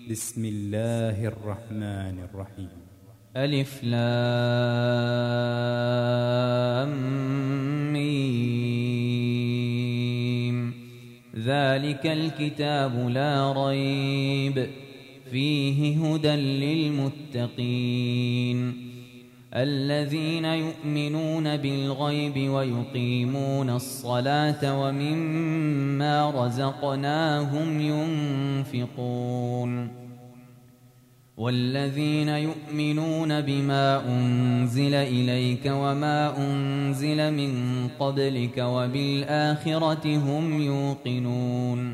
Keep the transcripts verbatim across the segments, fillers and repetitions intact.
بسم الله الرحمن الرحيم. ألف لام ميم. ذلك الكتاب لا ريب فيه هدى للمتقين الذين يؤمنون بالغيب ويقيمون الصلاة ومما رزقناهم ينفقون والذين يؤمنون بما أنزل إليك وما أنزل من قبلك وبالآخرة هم يوقنون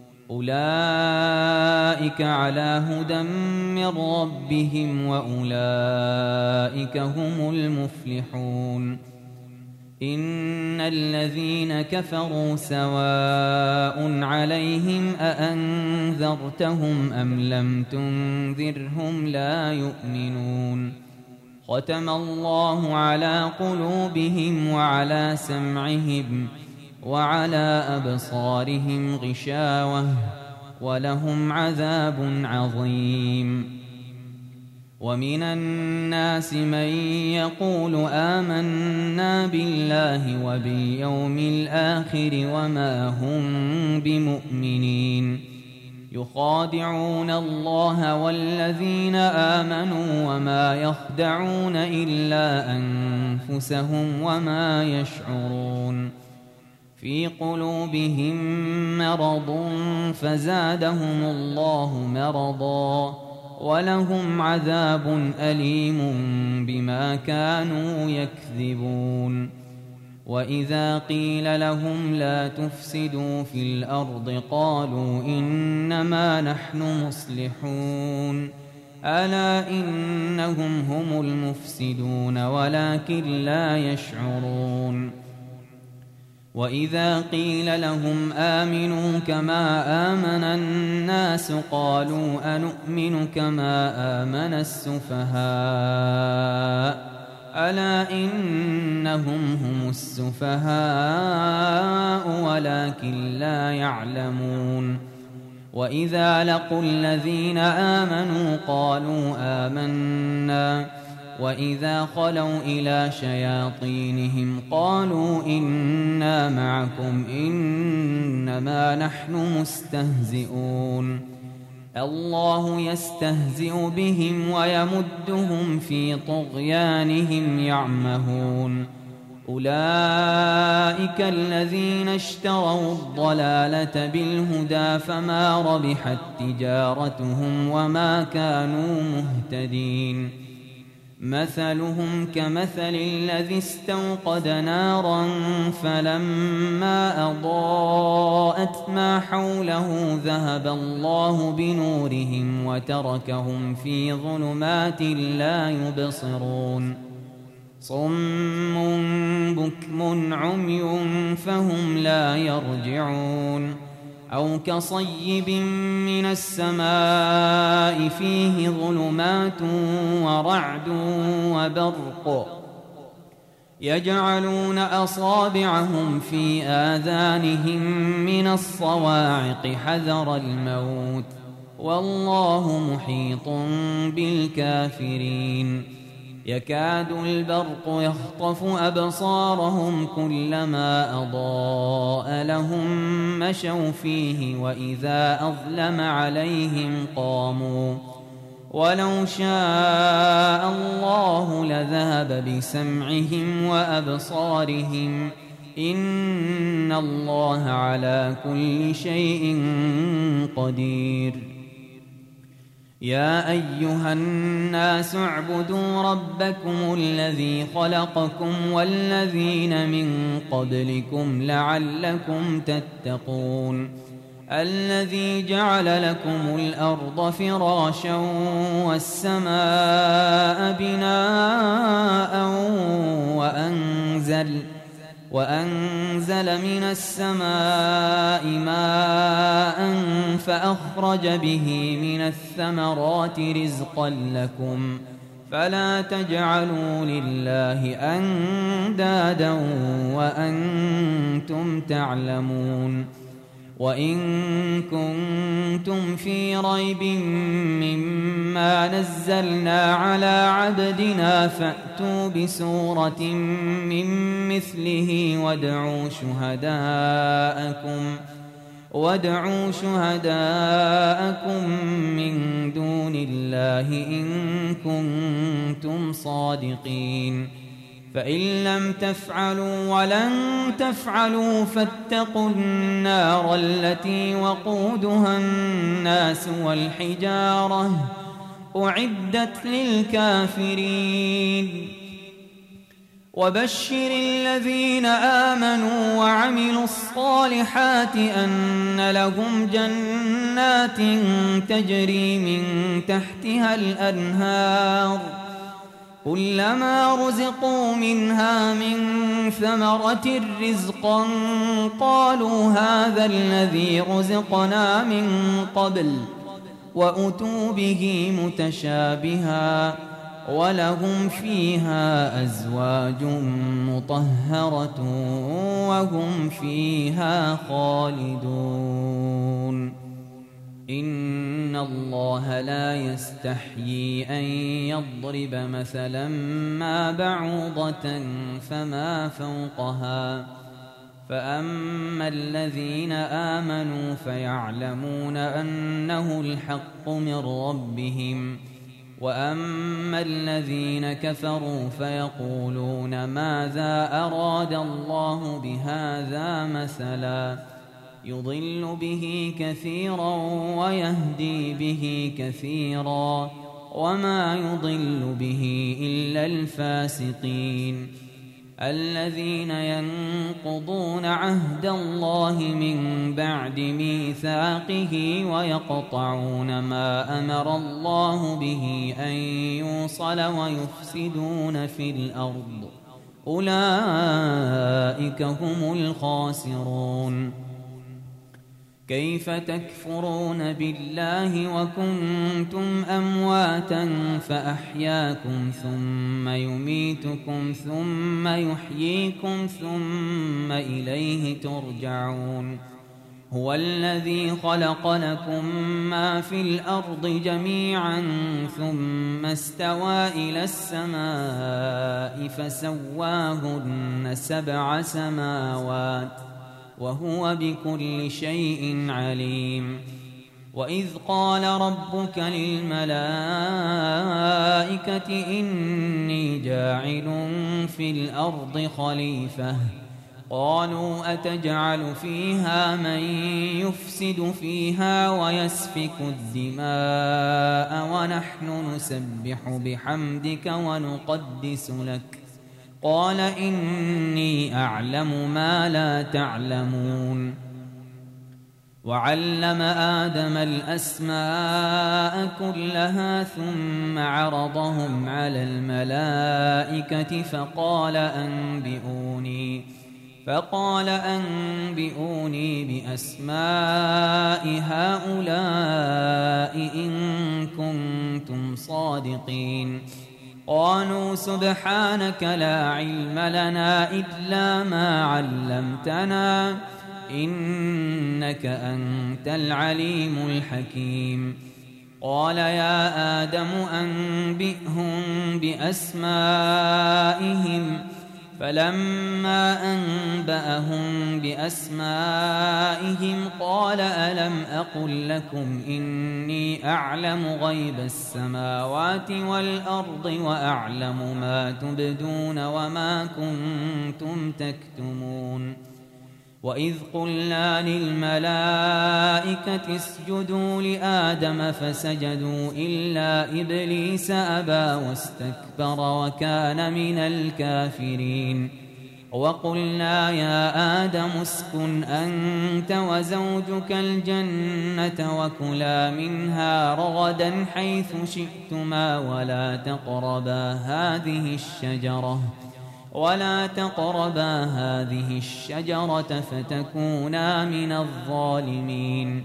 أولئك على هدى من ربهم وأولئك هم المفلحون. إن الذين كفروا سواء عليهم أأنذرتهم أم لم تنذرهم لا يؤمنون. ختم الله على قلوبهم وعلى سمعهم وعلى أبصارهم غشاوة ولهم عذاب عظيم. ومن الناس من يقول آمنا بالله وباليوم الآخر وما هم بمؤمنين يخادعون الله والذين آمنوا وما يخدعون إلا أنفسهم وما يشعرون. في قلوبهم مرض فزادهم الله مرضا ولهم عذاب أليم بما كانوا يكذبون. وإذا قيل لهم لا تفسدوا في الأرض قالوا إنما نحن مصلحون ألا إنهم هم المفسدون ولكن لا يشعرون. وإذا قيل لهم آمنوا كما آمن الناس قالوا أنؤمن كما آمن السفهاء ألا إنهم هم السفهاء ولكن لا يعلمون. وإذا لقوا الذين آمنوا قالوا آمنا وإذا خلوا إلى شياطينهم قالوا إنا معكم إنما نحن مستهزئون. الله يستهزئ بهم ويمدهم في طغيانهم يعمهون. أولئك الذين اشتروا الضلالة بالهدى فما ربحت تجارتهم وما كانوا مهتدين. مثلهم كمثل الذي استوقد نارا فلما أضاءت ما حوله ذهب الله بنورهم وتركهم في ظلمات لا يبصرون. صم بكم عمي فهم لا يرجعون. أو كصيب من السماء فيه ظلمات ورعد وبرق يجعلون أصابعهم في آذانهم من الصواعق حذر الموت والله محيط بالكافرين. يكاد البرق يخطف أبصارهم كلما أضاء لهم مشوا فيه وإذا أظلم عليهم قاموا ولو شاء الله لذهب بسمعهم وأبصارهم إن الله على كل شيء قدير. يا أيها الناس اعبدوا ربكم الذي خلقكم والذين من قبلكم لعلكم تتقون. الذي جعل لكم الأرض فراشا والسماء بناء وأنزل وأنزل من السماء ماء فأخرج به من الثمرات رزقا لكم فلا تجعلوا لله أندادا وأنتم تعلمون. وإن كنتم في ريب مما نزلنا على عبدنا فأتوا بسورة من مثله وادعوا شهداءكم وادعوا شهداءكم من دون الله إن كنتم صادقين فإن لم تفعلوا ولن تفعلوا فاتقوا النار التي وقودها الناس والحجارة أعدت للكافرين وبشر الذين آمنوا وعملوا الصالحات أن لهم جنات تجري من تحتها الأنهار كلما رزقوا منها من ثمرة رزقا قالوا هذا الذي رزقنا من قبل وأتوا به متشابها ولهم فيها أزواج مطهرة وهم فيها خالدون إن الله لا يستحيي أن يضرب مثلا ما بعوضة فما فوقها فأما الذين آمنوا فيعلمون أنه الحق من ربهم وأما الذين كفروا فيقولون ماذا أراد الله بهذا مثلا يضل به كثيرا ويهدي به كثيرا وما يضل به إلا الفاسقين الذين ينقضون عهد الله من بعد ميثاقه ويقطعون ما أمر الله به أن يوصل ويفسدون في الأرض أولئك هم الخاسرون كيف تكفرون بالله وكنتم أمواتا فأحياكم ثم يميتكم ثم يحييكم ثم إليه ترجعون هو الذي خلق لكم ما في الأرض جميعا ثم استوى إلى السماء فسواهن سبع سماوات وهو بكل شيء عليم وإذ قال ربك للملائكة إني جاعل في الأرض خليفة قالوا أتجعل فيها من يفسد فيها ويسفك الدماء ونحن نسبح بحمدك ونقدس لك قال إني أعلم ما لا تعلمون وعلم آدم الأسماء كلها ثم عرضهم على الملائكة فقال أنبئوني فقال أنبئوني بأسماء هؤلاء إن كنتم صادقين قالوا سبحانك لا علم لنا إلا ما علمتنا إنك أنت العليم الحكيم قال يا آدم أنبئهم بأسمائهم فلما أنبأهم بأسمائهم قال ألم أقل لكم إني أعلم غيب السماوات والأرض وأعلم ما تبدون وما كنتم تكتمون وإذ قلنا للملائكة اسجدوا لآدم فسجدوا إلا إبليس أبى واستكبر وكان من الكافرين وقلنا يا آدم اسكن أنت وزوجك الجنة وكلا منها رغدا حيث شئتما ولا تقربا هذه الشجرة ولا تقربا هذه الشجرة فتكونا من الظالمين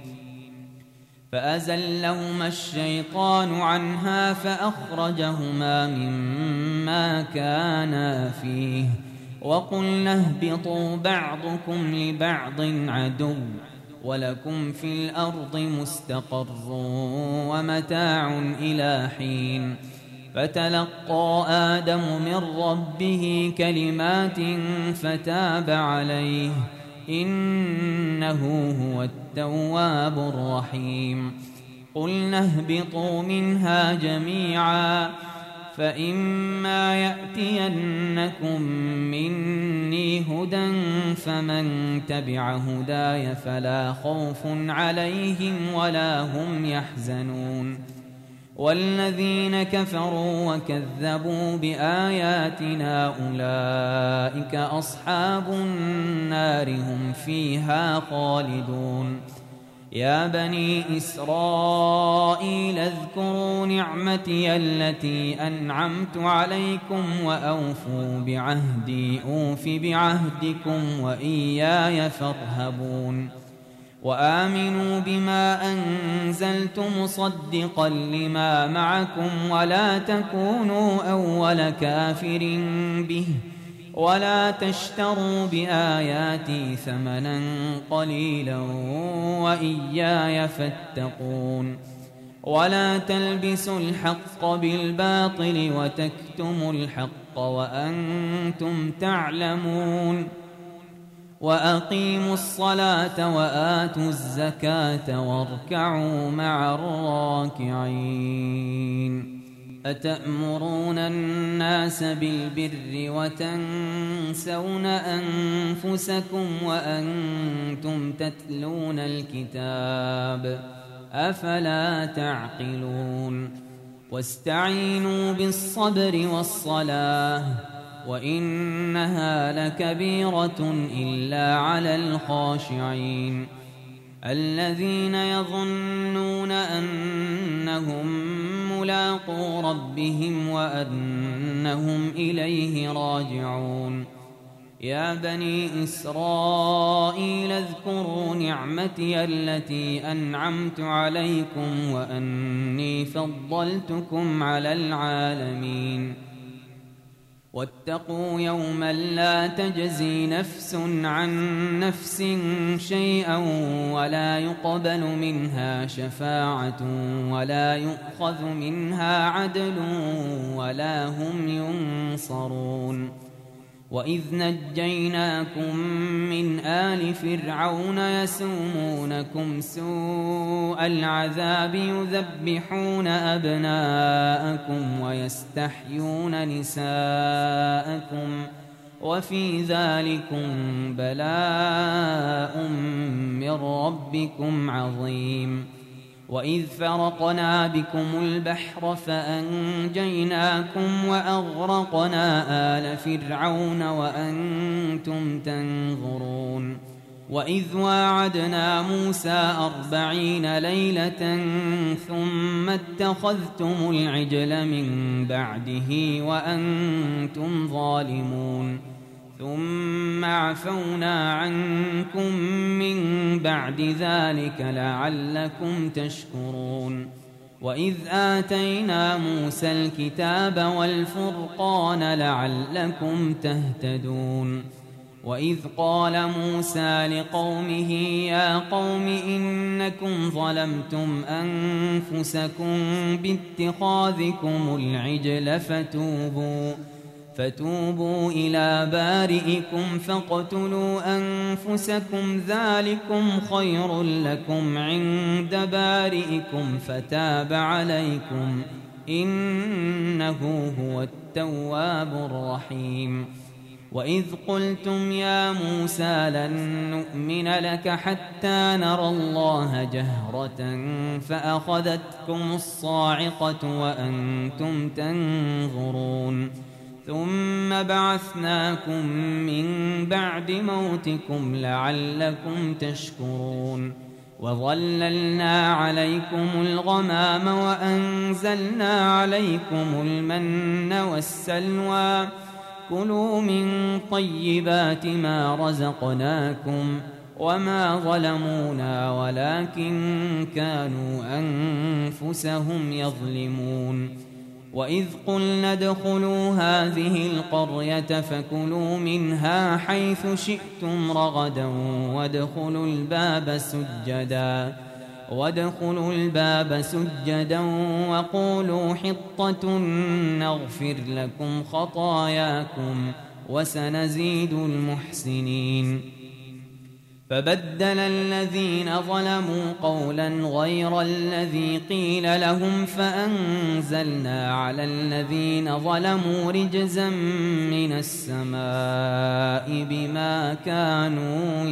فأزلهما الشيطان عنها فأخرجهما مما كانا فيه وقلنا اهبطوا بعضكم لبعض عدو ولكم في الأرض مستقر ومتاع إلى حين فتلقى آدم من ربه كلمات فتاب عليه إنه هو التواب الرحيم قلنا اهبطوا منها جميعا فإما يأتينكم مني هدى فمن تبع هداي فلا خوف عليهم ولا هم يحزنون والذين كفروا وكذبوا بآياتنا أولئك أصحاب النار هم فيها خالدون يا بني إسرائيل اذكروا نعمتي التي أنعمت عليكم وأوفوا بعهدي أوف بعهدكم وإياي فارهبون وآمنوا بما أنزلت مصدقا لما معكم ولا تكونوا أول كافر به ولا تشتروا بآياتي ثمنا قليلا وإياي فاتقون ولا تلبسوا الحق بالباطل وتكتموا الحق وأنتم تعلمون وأقيموا الصلاة وآتوا الزكاة واركعوا مع الراكعين أتأمرون الناس بالبر وتنسون أنفسكم وأنتم تتلون الكتاب أفلا تعقلون واستعينوا بالصبر والصلاة وإنها لكبيرة إلا على الخاشعين الذين يظنون أنهم ملاقو ربهم وأنهم إليه راجعون يا بني إسرائيل اذكروا نعمتي التي أنعمت عليكم وأني فضلتكم على العالمين واتقوا يوما لا تجزي نفس عن نفس شيئا ولا يقبل منها شفاعة ولا يؤخذ منها عدل ولا هم ينصرون وإذ نجيناكم من آل فرعون يسومونكم سوء العذاب يذبحون أبناءكم ويستحيون نساءكم وفي ذلكم بلاء من ربكم عظيم وإذ فرقنا بكم البحر فأنجيناكم وأغرقنا آل فرعون وأنتم تنظرون وإذ واعدنا موسى أربعين ليلة ثم اتخذتم العجل من بعده وأنتم ظالمون ثم عفونا عنكم من بعد ذلك لعلكم تشكرون وإذ آتينا موسى الكتاب والفرقان لعلكم تهتدون وإذ قال موسى لقومه يا قوم إنكم ظلمتم أنفسكم باتخاذكم العجل فتوبوا فتوبوا إلى بارئكم فاقتلوا أنفسكم ذلكم خير لكم عند بارئكم فتاب عليكم إنه هو التواب الرحيم وإذ قلتم يا موسى لن نؤمن لك حتى نرى الله جهرة فأخذتكم الصاعقة وأنتم تنظرون ثم بعثناكم من بعد موتكم لعلكم تشكرون وظللنا عليكم الغمام وأنزلنا عليكم المن والسلوى كلوا من طيبات ما رزقناكم وما ظلمونا ولكن كانوا أنفسهم يظلمون وإذ قلنا ادخلوا هذه القرية فكلوا منها حيث شئتم رغدا وادخلوا الباب سجدا وادخلوا الباب سجدا وقولوا حطة نغفر لكم خطاياكم وسنزيد المحسنين. فبدل الذين ظلموا قولا غير الذي قيل لهم فأنزلنا على الذين ظلموا رجزا من السماء بما كانوا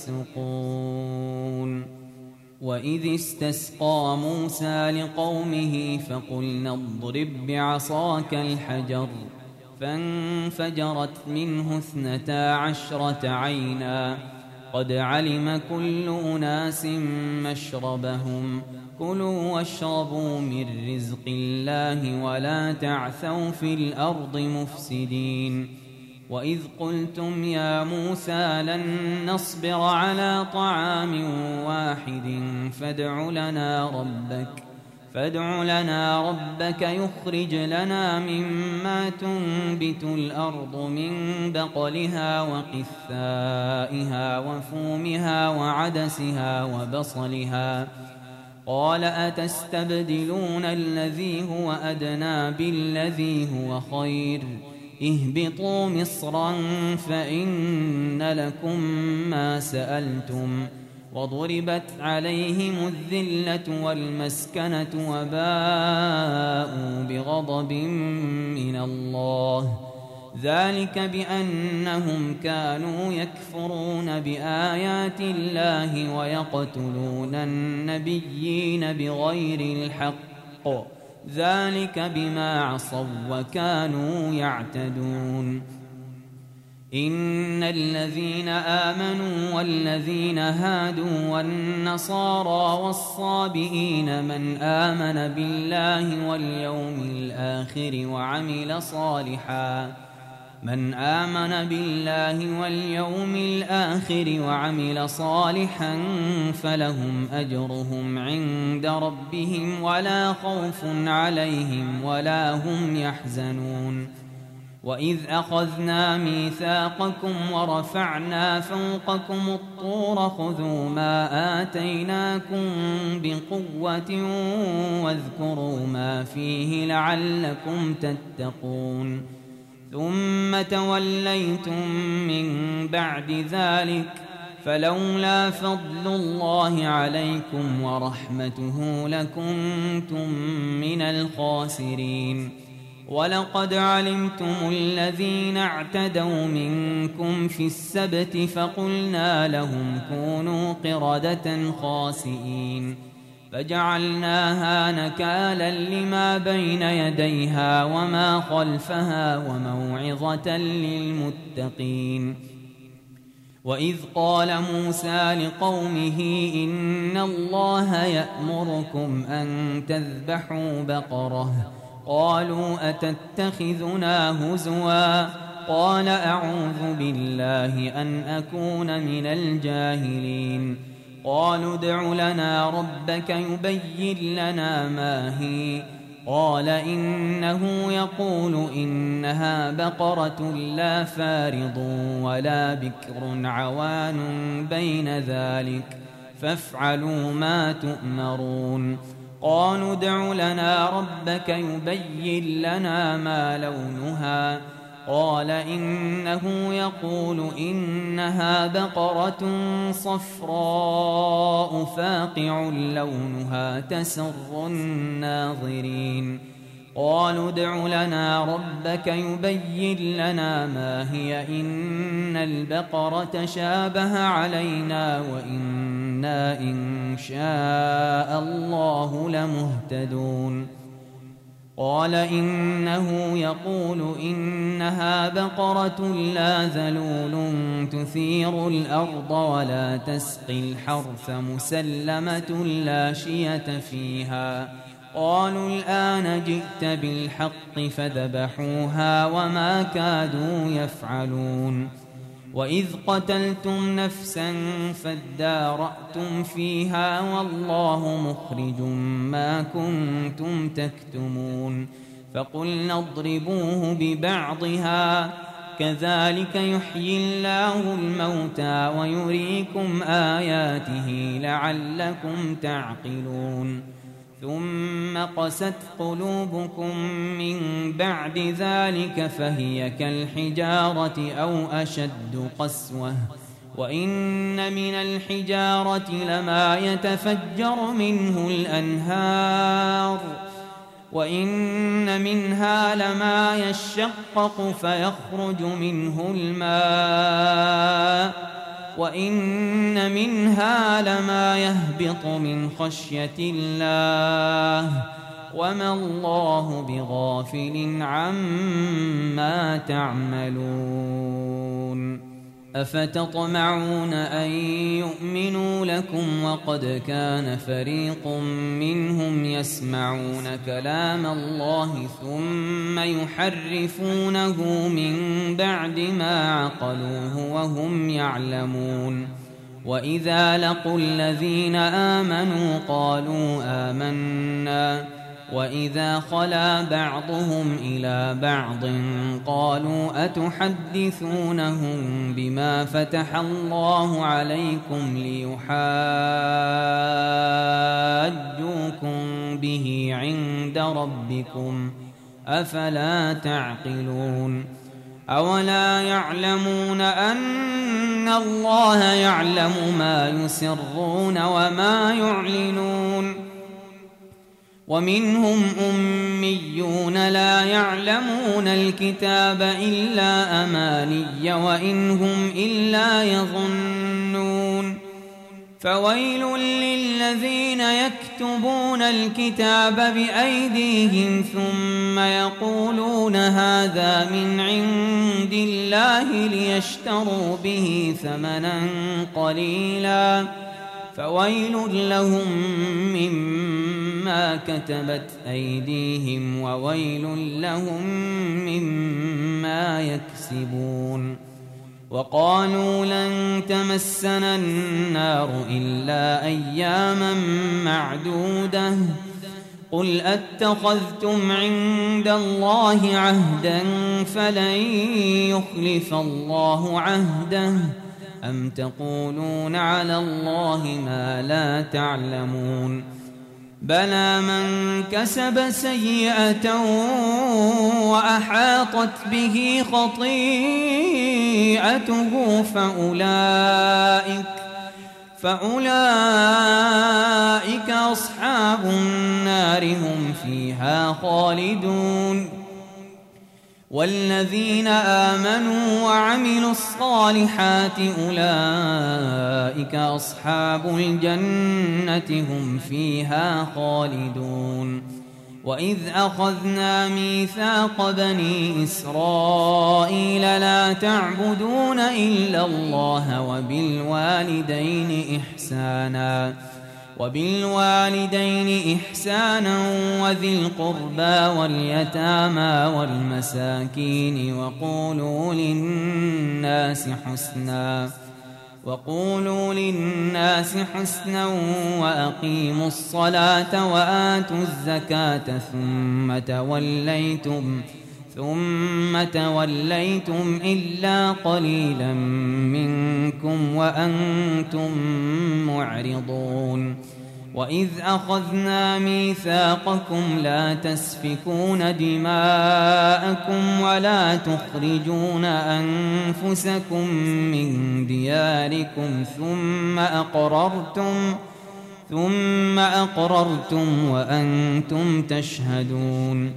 يفسقون. وإذ استسقى موسى لقومه فقلنا اضرب بعصاك الحجر فانفجرت منه اثنتا عشرة عينا قد علم كل أناس مشربهم كلوا واشربوا من رزق الله ولا تعثوا في الأرض مفسدين. وإذ قلتم يا موسى لن نصبر على طعام واحد فادع لنا ربك فادع لنا ربك يخرج لنا مما تنبت الأرض من بقلها وقثائها وفومها وعدسها وبصلها قال أتستبدلون الذي هو أدنى بالذي هو خير اهبطوا مصرا فإن لكم ما سألتم وضربت عليهم الذلة والمسكنة وباءوا بغضب من الله ذلك بأنهم كانوا يكفرون بآيات الله ويقتلون النبيين بغير الحق ذلك بما عصوا وكانوا يعتدون. إن الذين آمنوا والذين هادوا والنصارى والصابئين من آمن بالله واليوم الآخر وعمل صالحا من آمن بالله واليوم الآخر وعمل صالحا فلهم أجرهم عند ربهم ولا خوف عليهم ولا هم يحزنون. وإذ أخذنا ميثاقكم ورفعنا فوقكم الطور خذوا ما آتيناكم بقوة واذكروا ما فيه لعلكم تتقون ثم توليتم من بعد ذلك فلولا فضل الله عليكم ورحمته لكنتم من الخاسرين. ولقد علمتم الذين اعتدوا منكم في السبت فقلنا لهم كونوا قردة خاسئين فجعلناها نكالا لما بين يديها وما خلفها وموعظة للمتقين. وإذ قال موسى لقومه إن الله يأمركم أن تذبحوا بقرة قالوا أتتخذنا هزوا قال أعوذ بالله أن أكون من الجاهلين. قالوا ادع لنا ربك يبين لنا ما هي قال إنه يقول إنها بقرة لا فارض ولا بكر عوان بين ذلك فافعلوا ما تؤمرون. قالوا ادع لنا ربك يبين لنا ما لونها قال إنه يقول إنها بقرة صفراء فاقع لونها تسر الناظرين. قالوا ادع لنا ربك يبين لنا ما هي إن البقرة شابه علينا وإنا إن شاء الله لمهتدون. قال إنه يقول إنها بقرة لا ذلول تثير الأرض ولا تسقي الحرث مسلمة لا شية فيها. قالوا الآن جئت بالحق فذبحوها وما كادوا يفعلون. وإذ قتلتم نفسا فادارأتم فيها والله مخرج ما كنتم تكتمون. فقلنا اضربوه ببعضها كذلك يحيي الله الموتى ويريكم آياته لعلكم تعقلون ثم قست قلوبكم من بعد ذلك فهي كالحجارة أو أشد قسوة وإن من الحجارة لما يتفجر منه الأنهار وإن منها لما يشقق فيخرج منه الماء وإن منها لما يهبط من خشية الله وما الله بغافل عما تعملون أفتطمعون أن يؤمنوا لكم وقد كان فريق منهم يسمعون كلام الله ثم يحرفونه من بعد ما عقلوه وهم يعلمون وإذا لقوا الذين آمنوا قالوا آمنا وإذا خلا بعضهم إلى بعض قالوا أتحدثونهم بما فتح الله عليكم ليحاجوكم به عند ربكم أفلا تعقلون أولا يعلمون أن الله يعلم ما يسرون وما يعلنون ومنهم أميون لا يعلمون الكتاب إلا أماني وإن هم إلا يظنون فويل للذين يكتبون الكتاب بأيديهم ثم يقولون هذا من عند الله ليشتروا به ثمنا قليلا فويل لهم مما كتبت أيديهم وويل لهم مما يكسبون وقالوا لن تمسنا النار إلا أياما معدودة قل أتخذتم عند الله عهدا فلن يخلف الله عهده أم تقولون على الله ما لا تعلمون بلى من كسب سيئة وأحاطت به خطيئته فأولئك فأولئك أصحاب النار هم فيها خالدون والذين آمنوا وعملوا الصالحات أولئك أصحاب الجنة هم فيها خالدون وإذ أخذنا ميثاق بني إسرائيل لا تعبدون إلا الله وبالوالدين إحسانا وبالوالدين إحسانا وذي القربى واليتامى والمساكين وقولوا للناس حسنا وقولوا للناس حسنا وأقيموا الصلاة وآتوا الزكاة ثم توليتم ثم توليتم إلا قليلا منكم وأنتم معرضون وإذ أخذنا ميثاقكم لا تسفكون دماءكم ولا تخرجون أنفسكم من دياركم ثم أقررتم ثم أقررتم وأنتم تشهدون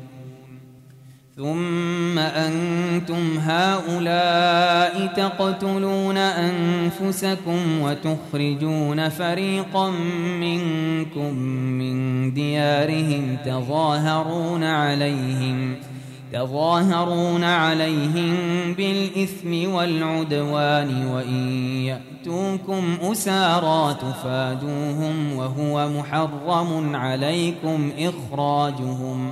ثم أنتم هؤلاء تقتلون أنفسكم وتخرجون فريقا منكم من ديارهم تظاهرون عليهم تظاهرون عليهم بالإثم والعدوان وإن يأتوكم أسارى تفادوهم وهو محرم عليكم إخراجهم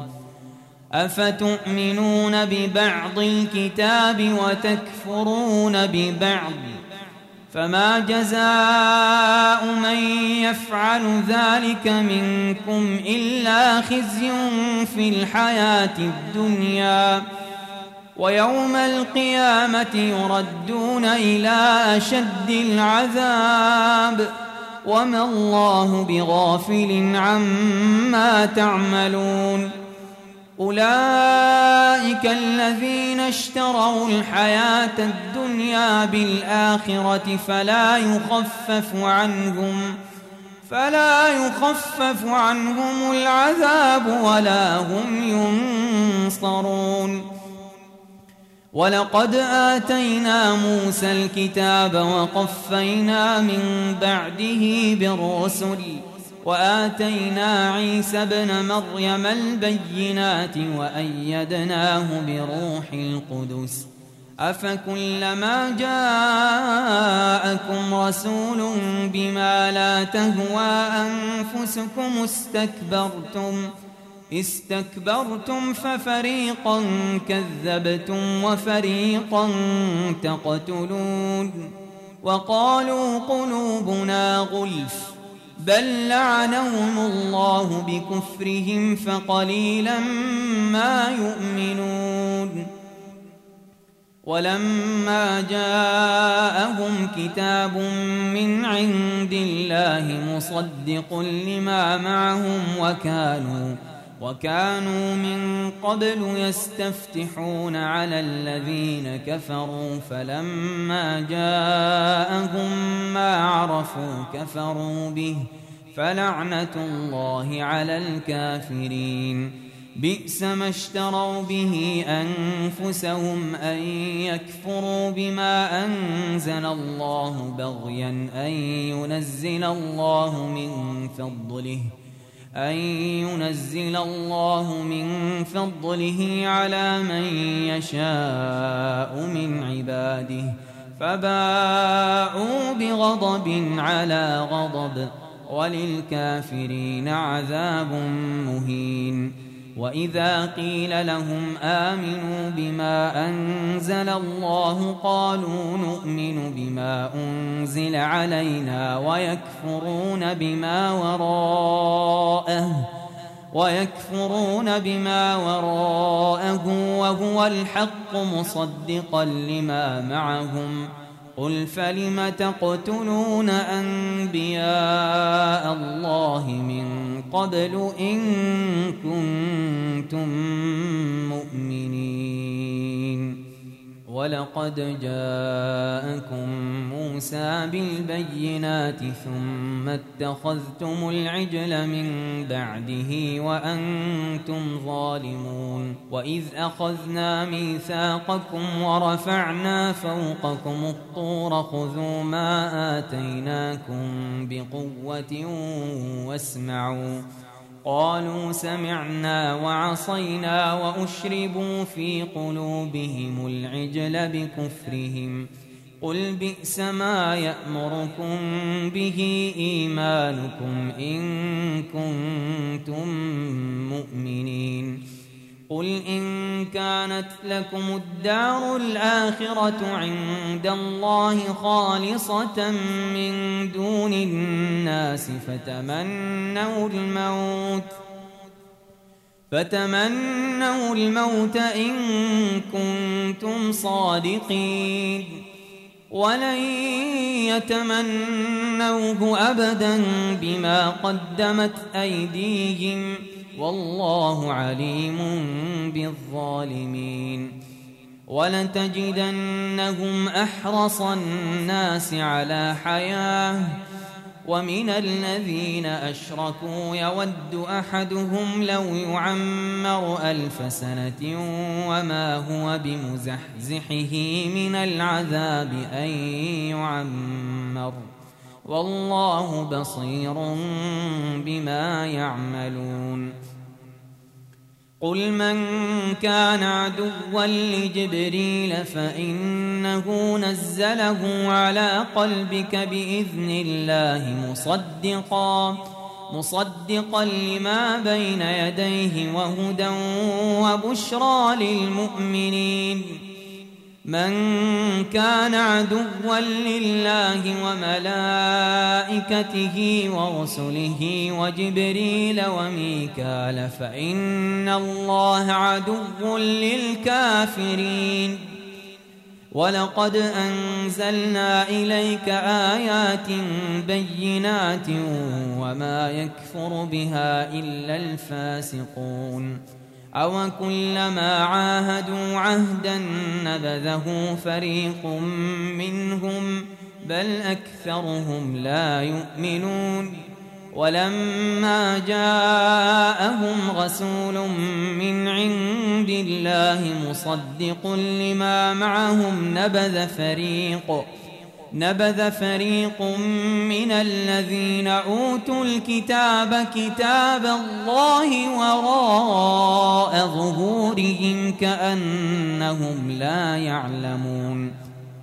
أفتؤمنون ببعض الكتاب وتكفرون ببعض فما جزاء من يفعل ذلك منكم إلا خزي في الحياة الدنيا ويوم القيامة يردون إلى أشد العذاب وما الله بغافل عما تعملون أولئك الذين اشتروا الحياة الدنيا بالآخرة فلا يخفف عنهم فلا يخفف عنهم العذاب ولا هم ينصرون ولقد آتينا موسى الكتاب وقفينا من بعده بالرسل وآتينا عيسى ابن مريم البينات وأيدناه بروح القدس أفكلما جاءكم رسول بما لا تهوى أنفسكم استكبرتم استكبرتم ففريقا كذبتم وفريقا تقتلون وقالوا قلوبنا غلف بل لعنهم الله بكفرهم فقليلا ما يؤمنون ولما جاءهم كتاب من عند الله مصدق لما معهم وكانوا وكانوا من قبل يستفتحون على الذين كفروا فلما جاءهم ما عرفوا كفروا به فلعنة الله على الكافرين بئس ما اشتروا به أنفسهم أن يكفروا بما أنزل الله بغيا أن ينزل الله من فضله أن ينزل الله من فضله على من يشاء من عباده فباءوا بغضب على غضب وللكافرين عذاب مهين وإذا قيل لهم آمنوا بما أنزل الله قالوا نؤمن بما أنزل علينا ويكفرون بما وراءه ويكفرون بما وراءه وهو الحق مصدقا لما معهم قل فلم تقتلون أنبياء الله من قبل إن كنتم مؤمنين ولقد جاءكم موسى بالبينات ثم اتخذتم العجل من بعده وأنتم ظالمون وإذ أخذنا ميثاقكم ورفعنا فوقكم الطور خذوا ما آتيناكم بقوة واسمعوا قالوا سمعنا وعصينا وأشربوا في قلوبهم العجل بكفرهم قل بئس ما يأمركم به إيمانكم إن كنتم مؤمنين قل إن كانت لكم الدار الآخرة عند الله خالصة من دون الناس فتمنوا الموت فتمنوا الموت إن كنتم صادقين ولن يتمنوه أبدا بما قدمت أيديهم والله عليم بالظالمين ولتجدنهم أحرص الناس على حياة ومن الذين أشركوا يود أحدهم لو يعمر ألف سنة وما هو بمزحزحه من العذاب أن يعمر والله بصير بما يعملون قل من كان عدوا لجبريل فإنه نزله على قلبك بإذن الله مصدقا مصدقا لما بين يديه وهدى وبشرى للمؤمنين من كان عدوا لله وملائكته ورسله وجبريل وميكال فإن الله عدو للكافرين ولقد أنزلنا إليك آيات بينات وما يكفر بها إلا الفاسقون أو كلما عاهدوا عهدا نبذه فريق منهم بل أكثرهم لا يؤمنون ولما جاءهم رسول من عند الله مصدق لما معهم نبذ فريق نبذ فريق من الذين أوتوا الكتاب كتاب الله وراء ظهورهم كأنهم لا يعلمون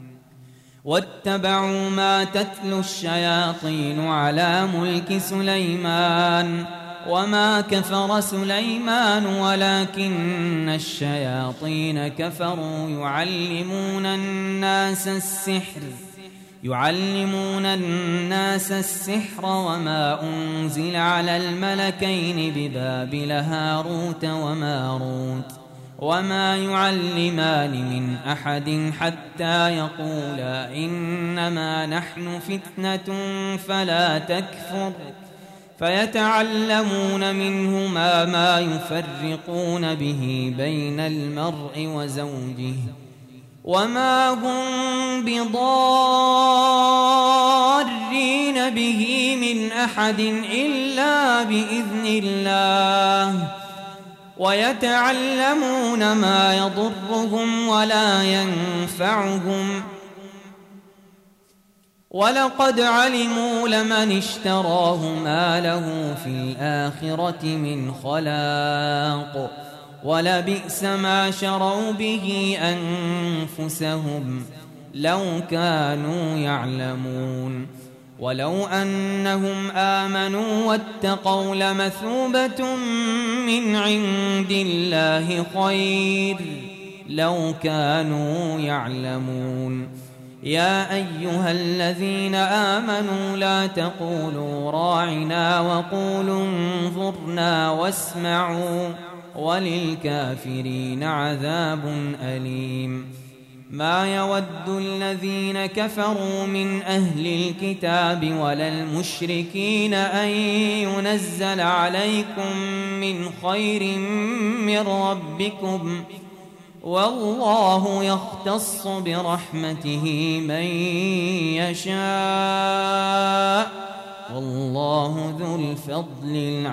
واتبعوا ما تتلو الشياطين على ملك سليمان وما كفر سليمان ولكن الشياطين كفروا يعلمون الناس السحر يعلمون الناس السحر وما أنزل على الملكين ببابل هاروت وماروت وما يعلمان من أحد حتى يقولا إنما نحن فتنة فلا تكفر فيتعلمون منهما ما يفرقون به بين المرء وزوجه وما هم بضارين به من أحد إلا بإذن الله ويتعلمون ما يضرهم ولا ينفعهم ولقد علموا لمن اشتراه ما له في الآخرة من خلاق ولبئس ما شروا به أنفسهم لو كانوا يعلمون ولو أنهم آمنوا واتقوا لمثوبة من عند الله خير لو كانوا يعلمون يا أيها الذين آمنوا لا تقولوا راعنا وقولوا انظرنا واسمعوا وللكافرين عذاب أليم ما يود الذين كفروا من أهل الكتاب ولا المشركين أن ينزل عليكم من خير من ربكم والله يختص برحمته من يشاء والله ذو الفضل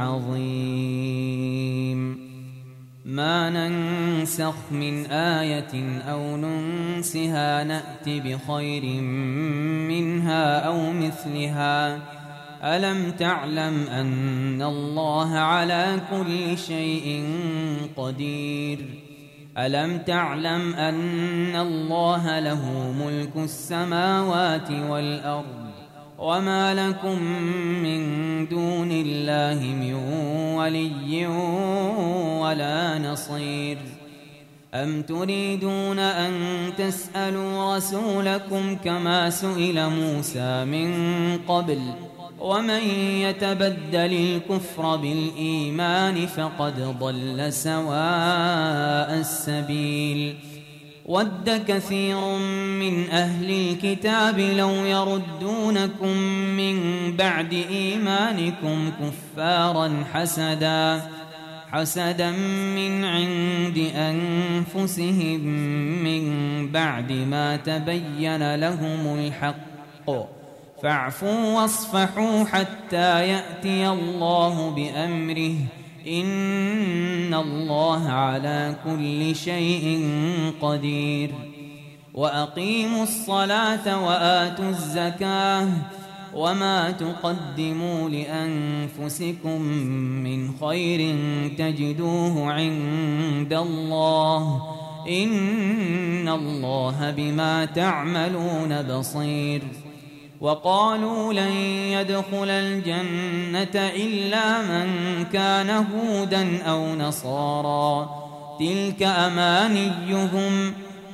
العظيم ما ننسخ من آية أو ننسها نأت بخير منها أو مثلها ألم تعلم أن الله على كل شيء قدير ألم تعلم أن الله له ملك السماوات والأرض وما لكم من دون الله من ولي ولا نصير أم تريدون أن تسألوا رسولكم كما سئل موسى من قبل ومن يتبدل الكفر بالإيمان فقد ضل سواء السبيل ود كثير من أهل الكتاب لو يردونكم من بعد إيمانكم كفارا حسدا حسدا من عند أنفسهم من بعد ما تبين لهم الحق فاعفوا واصفحوا حتى يأتي الله بأمره إن الله على كل شيء قدير وأقيموا الصلاة وآتوا الزكاة وما تقدموا لأنفسكم من خير تجدوه عند الله إن الله بما تعملون بصير وقالوا لن يدخل الجنة إلا من كان هودا أو نصارى تلك أمانيهم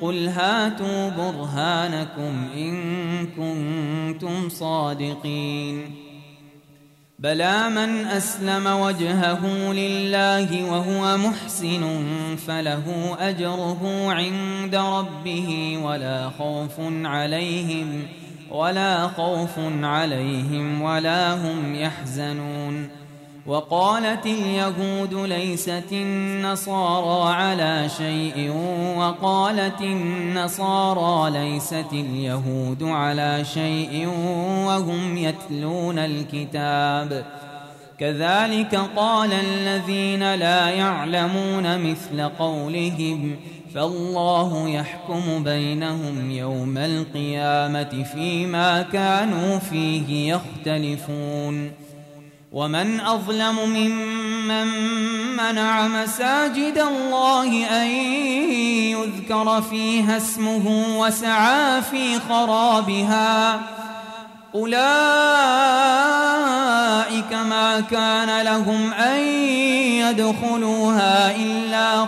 قل هاتوا برهانكم إن كنتم صادقين بلى من أسلم وجهه لله وهو محسن فله أجره عند ربه ولا خوف عليهم ولا خوف عليهم ولا هم يحزنون وقالت اليهود ليست النصارى على شيء وقالت النصارى ليست اليهود على شيء وهم يتلون الكتاب كذلك قال الذين لا يعلمون مثل قولهم فالله يحكم بينهم يوم القيامة فيما كانوا فيه يختلفون ومن أظلم ممن منع مساجد الله أن يذكر فيها اسمه وسعى في خرابها أولئك ما كان لهم أن يدخلوها إلا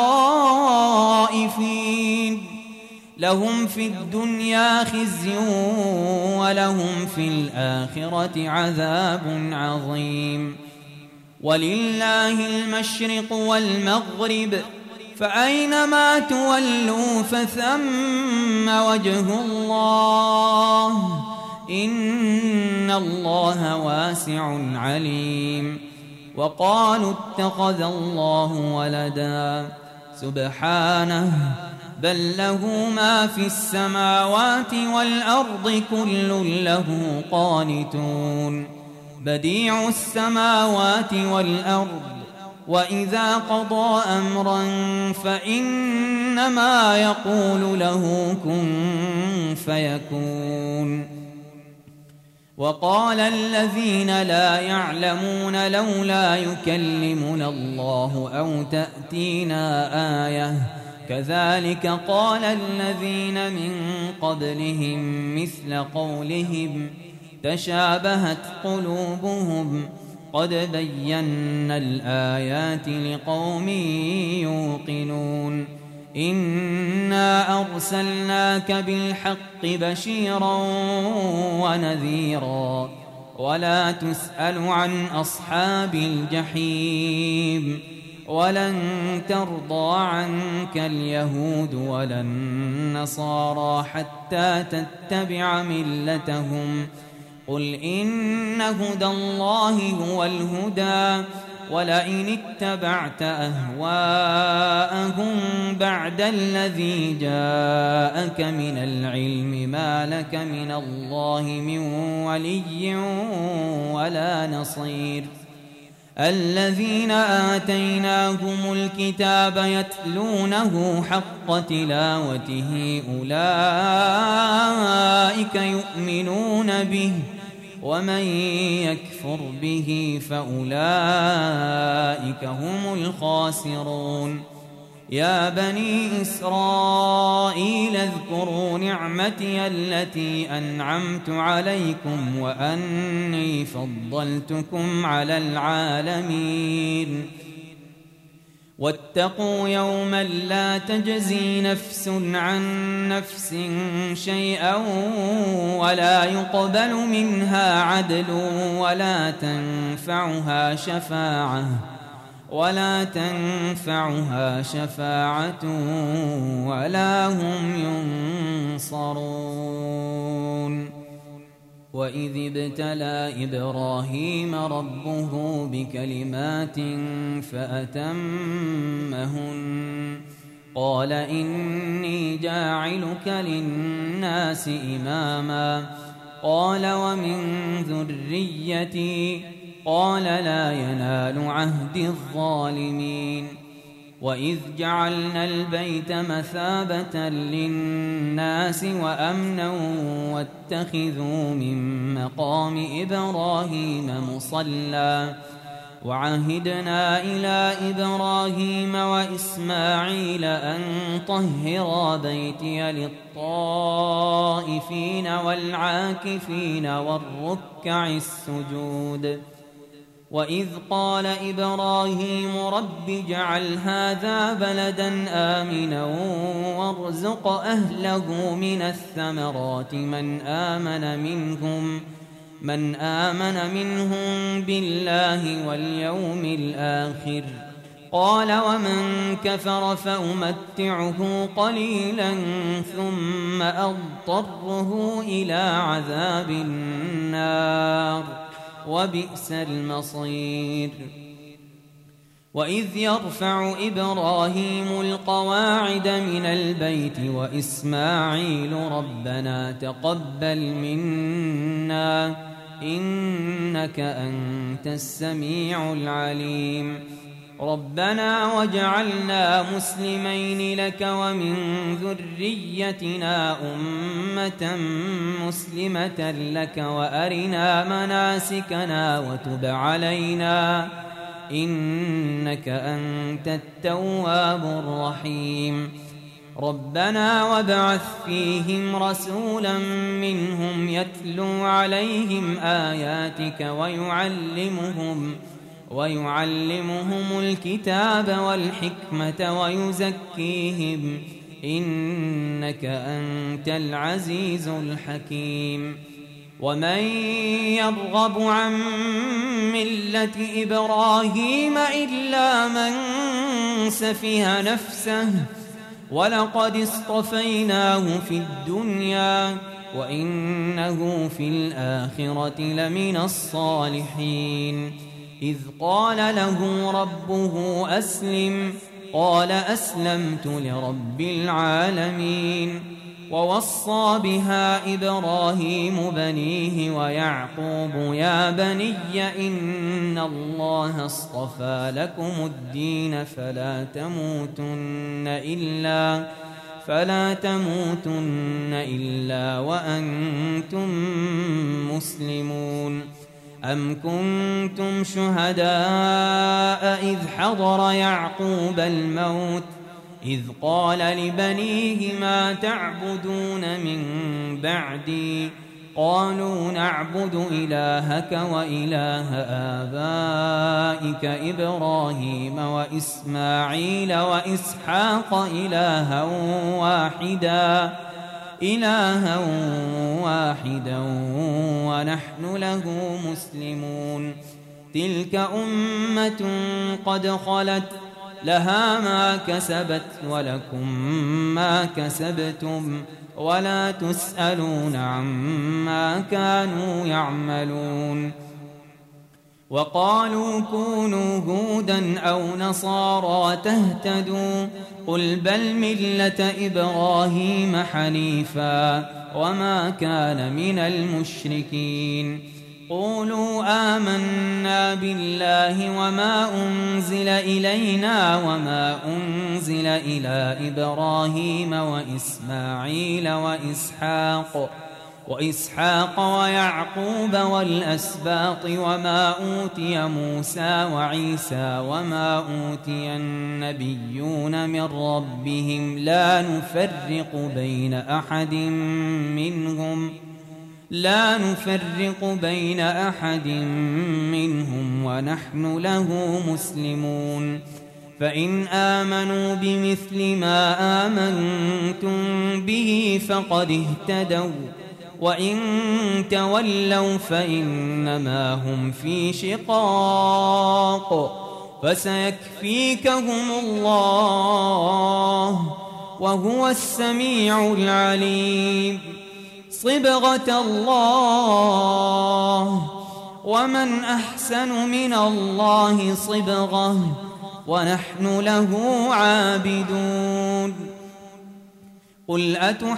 خائفين لهم في الدنيا خزي ولهم في الآخرة عذاب عظيم ولله المشرق والمغرب فأينما تولوا فثم وجه الله إن الله واسع عليم وقالوا اتخذ الله ولدا سبحانه بل له ما في السماوات والأرض كل له قانتون بديع السماوات والأرض وإذا قضى أمرا فإنما يقول له كن فيكون وقال الذين لا يعلمون لولا يكلمنا الله أو تأتينا آية كذلك قال الذين من قبلهم مثل قولهم تشابهت قلوبهم قد بينا الآيات لقوم يوقنون إنا أرسلناك بالحق بشيرا ونذيرا ولا تسأل عن أصحاب الجحيم ولن ترضى عنك اليهود ولا النصارى حتى تتبع ملتهم قل إن هدى الله هو الهدى ولئن اتبعت أهواءهم بعد الذي جاءك من العلم ما لك من الله من ولي ولا نصير الذين آتيناهم الكتاب يتلونه حق تلاوته أولئك يؤمنون به ومن يكفر به فأولئك هم الخاسرون يا بني إسرائيل اذكروا نعمتي التي أنعمت عليكم وأني فضلتكم على العالمين واتقوا يوما لا تجزي نفس عن نفس شيئا ولا يقبل منها عدل ولا تنفعها شفاعة ولا تنفعها شفاعة ولا هم ينصرون وإذ ابتلى إبراهيم ربه بكلمات فأتمهن قال إني جاعلك للناس إماما قال ومن ذريتي قال لا ينال عهد الظالمين وإذ جعلنا البيت مثابة للناس وأمنا واتخذوا من مقام إبراهيم مصلى وعهدنا إلى إبراهيم وإسماعيل أن طهرا بيتي للطائفين والعاكفين والركع السجود وإذ قال إبراهيم رب اجعل هذا بلدا آمنا وارزق أهله من الثمرات من آمن منهم من آمن منهم بالله واليوم الآخر قال ومن كفر فأمتعه قليلا ثم أضطره إلى عذاب النار وبئس المصير. وإذ يرفع إبراهيم القواعد من البيت وإسماعيل ربنا تقبل منا إنك أنت السميع العليم ربنا واجعلنا مسلمين لك ومن ذريتنا أمة مسلمة لك وأرنا مناسكنا وتب علينا إنك أنت التواب الرحيم ربنا وابعث فيهم رسولا منهم يتلو عليهم آياتك ويعلمهم ويعلمهم الكتاب والحكمة ويزكيهم إنك أنت العزيز الحكيم. ومن يرغب عن ملة إبراهيم إلا من سفه نفسه ولقد اصطفيناه في الدنيا وإنه في الآخرة لمن الصالحين. إذ قال له ربه أسلم قال أسلمت لرب العالمين. ووصى بها إبراهيم بنيه ويعقوب يا بني إن الله اصطفى لكم الدين فلا تموتن إلا فلا تموتن إلا وأنتم مسلمون. أم كنتم شهداء إذ حضر يعقوب الموت إذ قال لبنيه ما تعبدون من بعدي قالوا نعبد إلهك وإله آبائك إبراهيم وإسماعيل وإسحاق إلها واحدا إلها واحدا ونحن له مسلمون. تلك أمة قد خلت لها ما كسبت ولكم ما كسبتم ولا تسألون عما كانوا يعملون. وقالوا كونوا هودا أو نصارى تهتدوا قل بل ملة إبراهيم حنيفا وما كان من المشركين. قولوا آمنا بالله وما أنزل إلينا وما أنزل إلى إبراهيم وإسماعيل وإسحاق وإسحاق ويعقوب والأسباط وما أوتي موسى وعيسى وما أوتي النبيون من ربهم لا نفرق بين أحد منهم لا نفرق بين أحد منهم ونحن له مسلمون. فإن آمنوا بمثل ما آمنتم به فقد اهتدوا وإن تولوا فإنما هم في شقاق فسيكفيكهم الله وهو السميع العليم. صبغة الله ومن أحسن من الله صبغة ونحن له عابدون. قل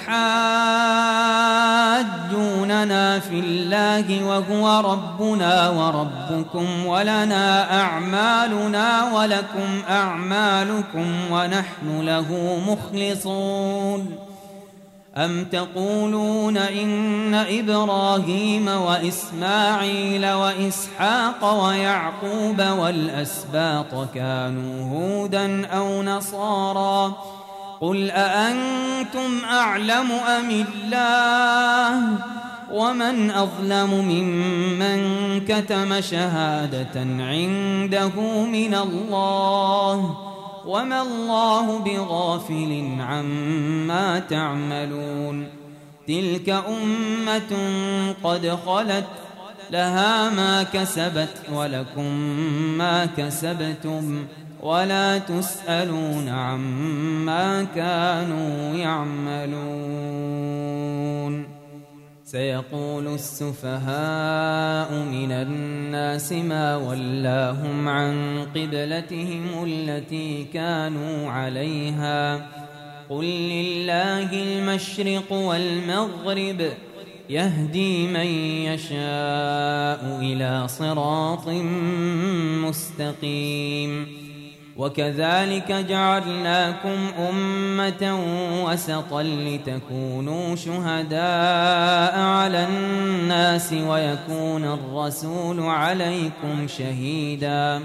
أتحاجوننا في الله وهو ربنا وربكم ولنا أعمالنا ولكم أعمالكم ونحن له مخلصون. أم تقولون إن إبراهيم وإسماعيل وإسحاق ويعقوب والأسباط كانوا هودا أو نصارى قل أأنتم أعلم أم الله ومن أظلم ممن كتم شهادة عنده من الله وما الله بغافل عما تعملون تلك أمة قد خلت لها ما كسبت ولكم ما كسبتم ولا تسألون عما كانوا يعملون سيقول السفهاء من الناس ما ولاهم عن قبلتهم التي كانوا عليها قل لله المشرق والمغرب يهدي من يشاء إلى صراط مستقيم وكذلك جعلناكم أمة وسطا لتكونوا شهداء على الناس ويكون الرسول عليكم شهيدا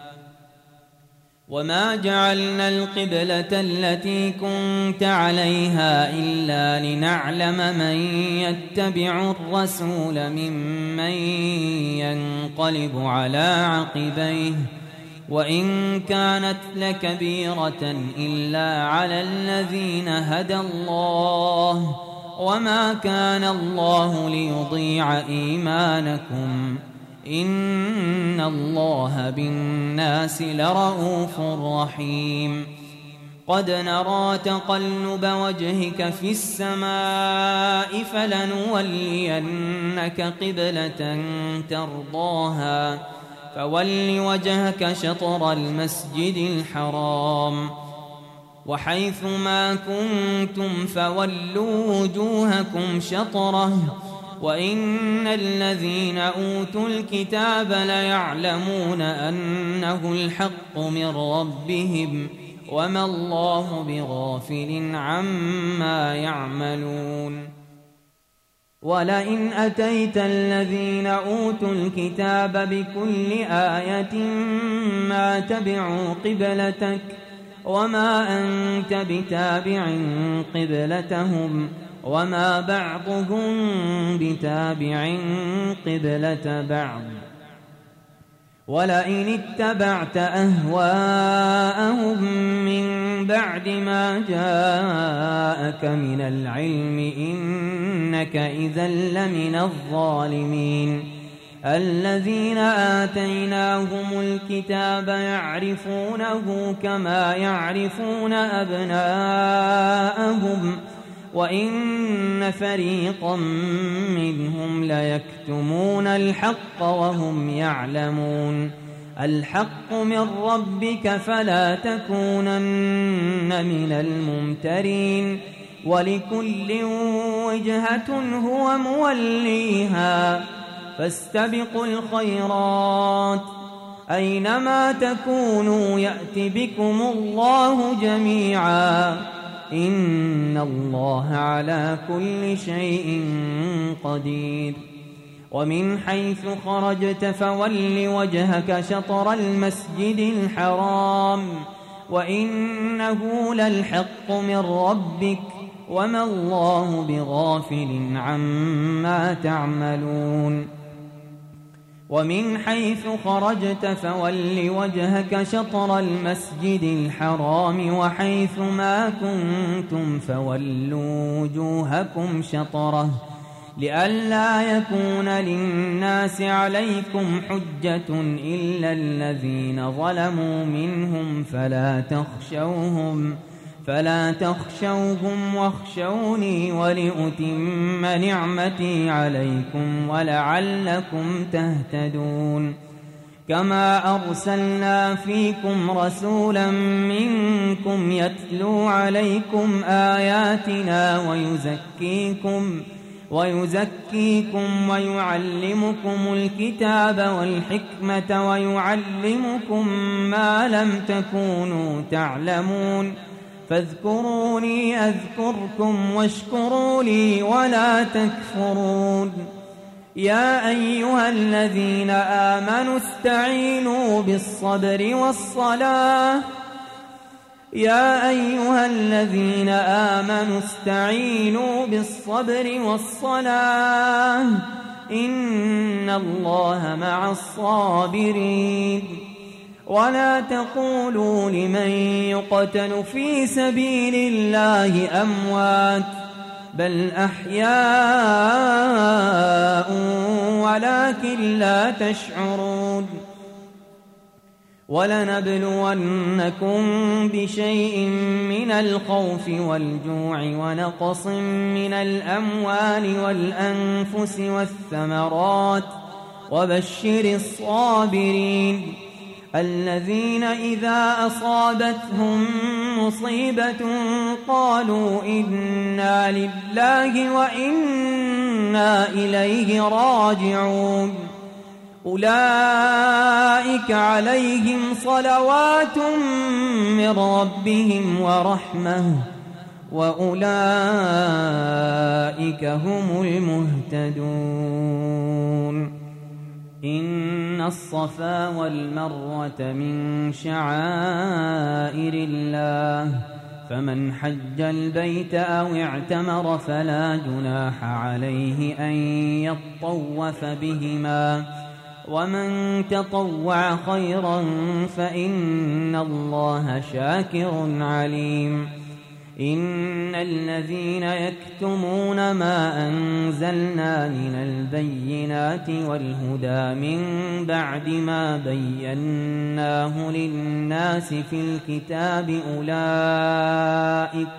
وما جعلنا القبلة التي كنت عليها إلا لنعلم من يتبع الرسول ممن ينقلب على عقبيه وإن كانت لكبيرة إلا على الذين هدى الله وما كان الله ليضيع إيمانكم إن الله بالناس لرءوف رحيم قد نرى تقلب وجهك في السماء فلنولينك قبلة ترضاها فول وجهك شطر المسجد الحرام وحيث ما كنتم فولوا وجوهكم شطره وإن الذين أوتوا الكتاب ليعلمون أنه الحق من ربهم وما الله بغافل عما يعملون ولئن أتيت الذين أوتوا الكتاب بكل آية ما تبعوا قبلتك وما أنت بتابع قبلتهم وما بعضهم بتابع قبلة بعض ولئن اتبعت أهواءهم من بعد ما جاءك من العلم إنك إذا لمن الظالمين الذين آتيناهم الكتاب يعرفونه كما يعرفون أبناءهم وإن فريقا منهم ليكتمون الحق وهم يعلمون الحق من ربك فلا تكونن من الممترين ولكل وجهة هو موليها فاستبقوا الخيرات أينما تكونوا يأت بكم الله جميعا إن الله على كل شيء قدير ومن حيث خرجت فول وجهك شطر المسجد الحرام وإنه للحق من ربك وما الله بغافل عما تعملون ومن حيث خرجت فول وجهك شطر المسجد الحرام وحيث ما كنتم فولوا وجوهكم شطره لئلا يكون للناس عليكم حجة إلا الذين ظلموا منهم فلا تخشوهم فلا تخشوهم واخشوني ولأتم نعمتي عليكم ولعلكم تهتدون كما أرسلنا فيكم رسولا منكم يتلو عليكم آياتنا ويزكيكم ويزكيكم ويعلمكم الكتاب والحكمة ويعلمكم ما لم تكونوا تعلمون فاذكروني أذكركم واشكروا لي ولا تكفرون يا أيها الذين آمنوا استعينوا بالصبر والصلاة يا أيها الذين آمنوا استعينوا بالصبر والصلاة إن الله مع الصابرين ولا تقولوا لمن يقتل في سبيل الله أموات بل أحياء ولكن لا تشعرون ولنبلونكم بشيء من الخوف والجوع ونقص من الأموال والأنفس والثمرات وبشر الصابرين الذين إذا أصابتهم مصيبة قالوا إنا لله وإنا إليه راجعون أولئك عليهم صلوات من ربهم ورحمة وأولئك هم المهتدون إن الصفا والمروة من شعائر الله فمن حج البيت أو اعتمر فلا جناح عليه أن يطوف بهما ومن تطوع خيرا فإن الله شاكر عليم إن الذين يكتمون ما أنزلنا من البينات والهدى من بعد ما بيناه للناس في الكتاب أولئك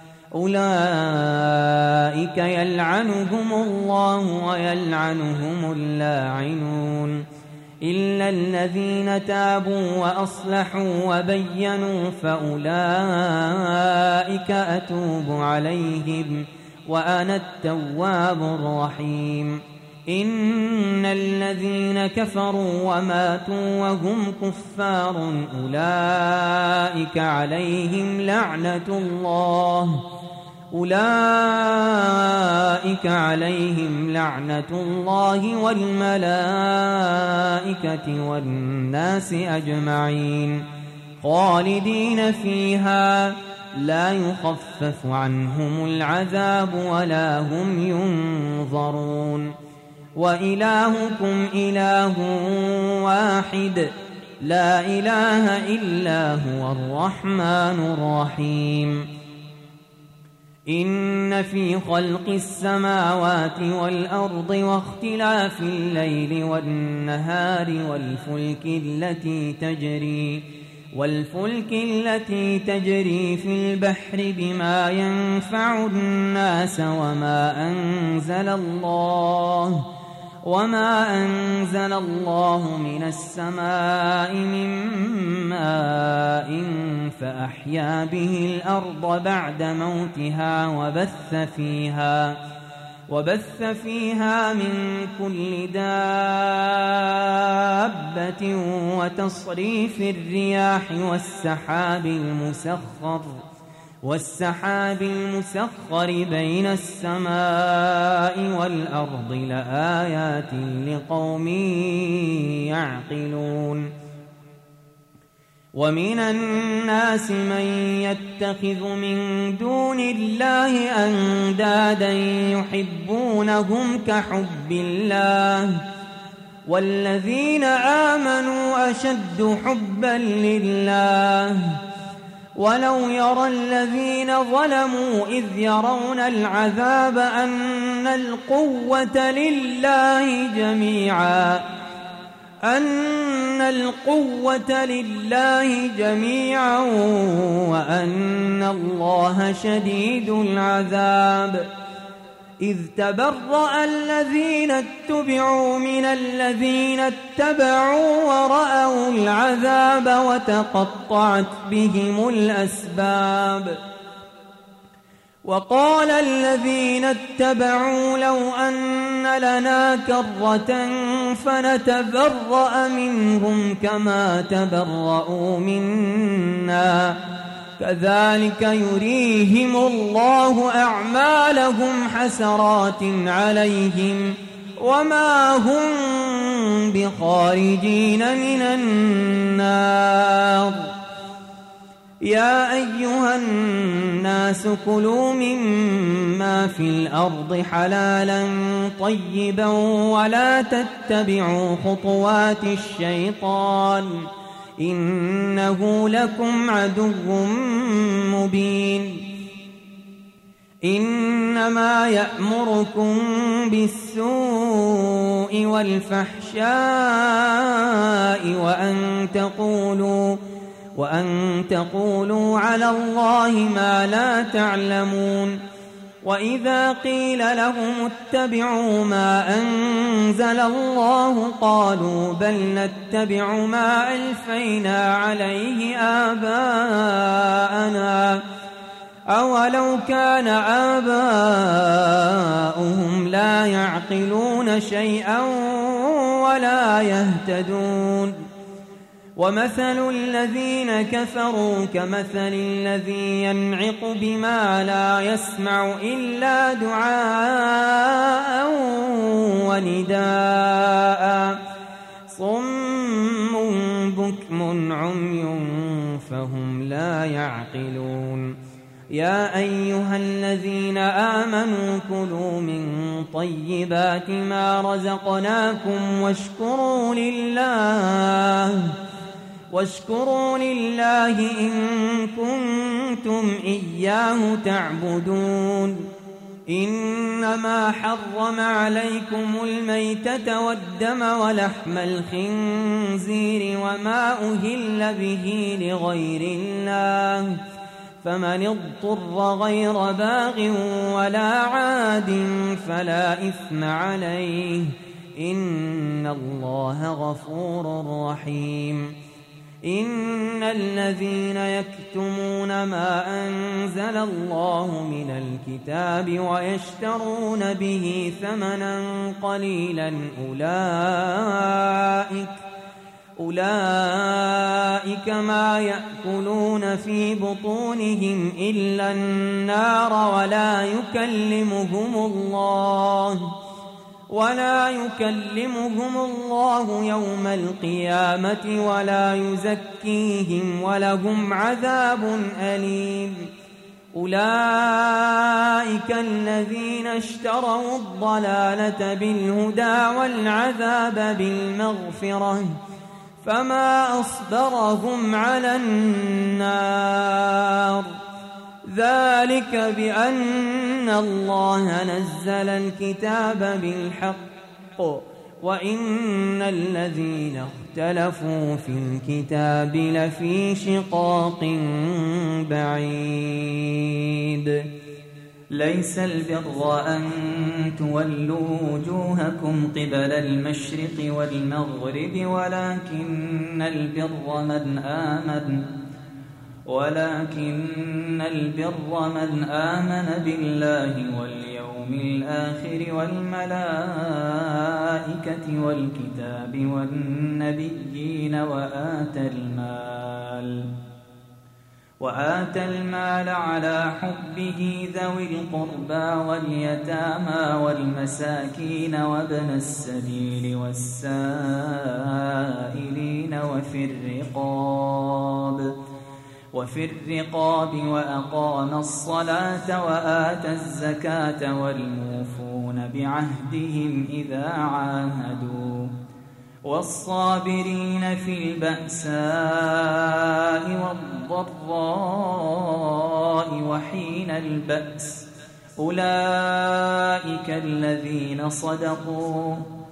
أولئك يلعنهم الله ويلعنهم اللاعنون إلا الذين تابوا وأصلحوا وبينوا فأولئك أتوب عليهم وأنا التواب الرحيم إن الذين كفروا وماتوا وهم كفار أولئك عليهم لعنة الله أولئك عليهم لعنة الله والملائكة والناس أجمعين خالدين فيها لا يخفف عنهم العذاب ولا هم ينظرون وإلهكم إله واحد لا إله إلا هو الرحمن الرحيم إن في خلق السماوات والأرض واختلاف الليل والنهار والفلك التي تجري والفلك التي تجري في البحر بما ينفع الناس وما أنزل الله وما أنزل الله من السماء من ماء فأحيا به الأرض بعد موتها وبث فيها وبث فيها من كل دابة وتصريف الرياح والسحاب المسخر والسحاب المسخر بين السماء والأرض لآيات لقوم يعقلون ومن الناس من يتخذ من دون الله أندادا يحبونهم كحب الله والذين آمنوا أشد حبا لله ولو يرى الذين ظلموا إذ يرون العذاب أن القوة لله جميعا أن القوة لله جميعا وأن الله شديد العذاب إذ تبرأ الذين اتبعوا من الذين اتبعوا ورأوا العذاب وتقطعت بهم الأسباب وقال الذين اتبعوا لو أن لنا كرة فنتبرأ منهم كما تبرأوا منا كذلك يريهم الله أعمالهم حسرات عليهم وما هم بخارجين من النار يا أيها الناس كلوا مما في الأرض حلالا طيبا ولا تتبعوا خطوات الشيطان إنه لكم عدو مبين إنما يأمركم بالسوء والفحشاء وأن تقولوا وأن تقولوا على الله ما لا تعلمون وإذا قيل لهم اتبعوا ما أنزل الله قالوا بل نتبع ما ألفينا عليه آباءنا أولو كان آباؤهم لا يعقلون شيئا ولا يهتدون ومثل الذين كفروا كمثل الذي ينعق بما لا يسمع إلا دعاء ونداء صم بكم عمي فهم لا يعقلون يا أيها الذين آمنوا كلوا من طيبات ما رزقناكم واشكروا لله واشكروا لله إن كنتم إياه تعبدون إنما حرم عليكم الميتة والدم ولحم الخنزير وما أهل به لغير الله فمن اضطر غير باغ ولا عاد فلا إثم عليه إن الله غفور رحيم إن الذين يكتمون ما أنزل الله من الكتاب ويشترون به ثمنا قليلا أولئك أولئك ما يأكلون في بطونهم إلا النار ولا يكلمهم الله ولا يكلمهم الله يوم القيامة ولا يزكيهم ولهم عذاب أليم أولئك الذين اشتروا الضلالة بالهدى والعذاب بالمغفرة فما أصبرهم على النار ذلك بأن الله نزل الكتاب بالحق وإن الذين اختلفوا في الكتاب لفي شقاق بعيد ليس البر أن تولوا وجوهكم قبل المشرق والمغرب ولكن البر من آمن ولكن البر من آمن بالله واليوم الآخر والملائكة والكتاب والنبيين وآتى المال وآتى المال على حبه ذوي القربى واليتامى والمساكين وابن السبيل والسائلين وفي الرقاب وفي الرقاب وأقام الصلاة وآتى الزكاة والموفون بعهدهم إذا عاهدوا والصابرين في البأساء والضراء وحين البأس أولئك الذين صدقوا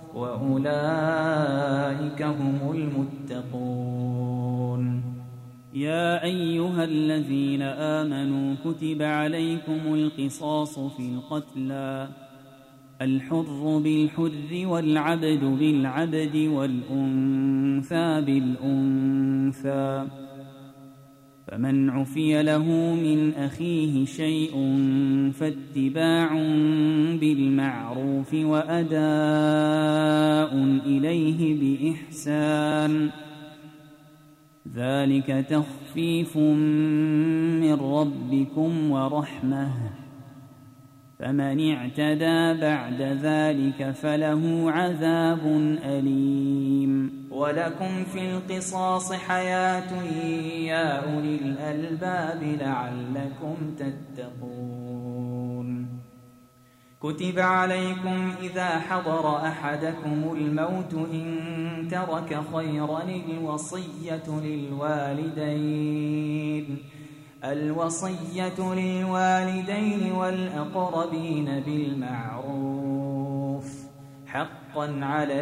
وأولئك هم المتقون يا أيها الذين آمنوا كتب عليكم القصاص في القتلى الحر بالحر والعبد بالعبد والأنثى بالأنثى فمن عفي له من أخيه شيء فاتباع بالمعروف وأداء إليه بإحسان ذلك تخفيف من ربكم ورحمة فمن اعتدى بعد ذلك فله عذاب أليم ولكم في القصاص حياة يا أولي الألباب لعلكم تتقون. كتب عليكم إذا حضر أحدكم الموت إن ترك خيرا الوصية للوالدين الوصية للوالدين والأقربين بالمعروف حقا على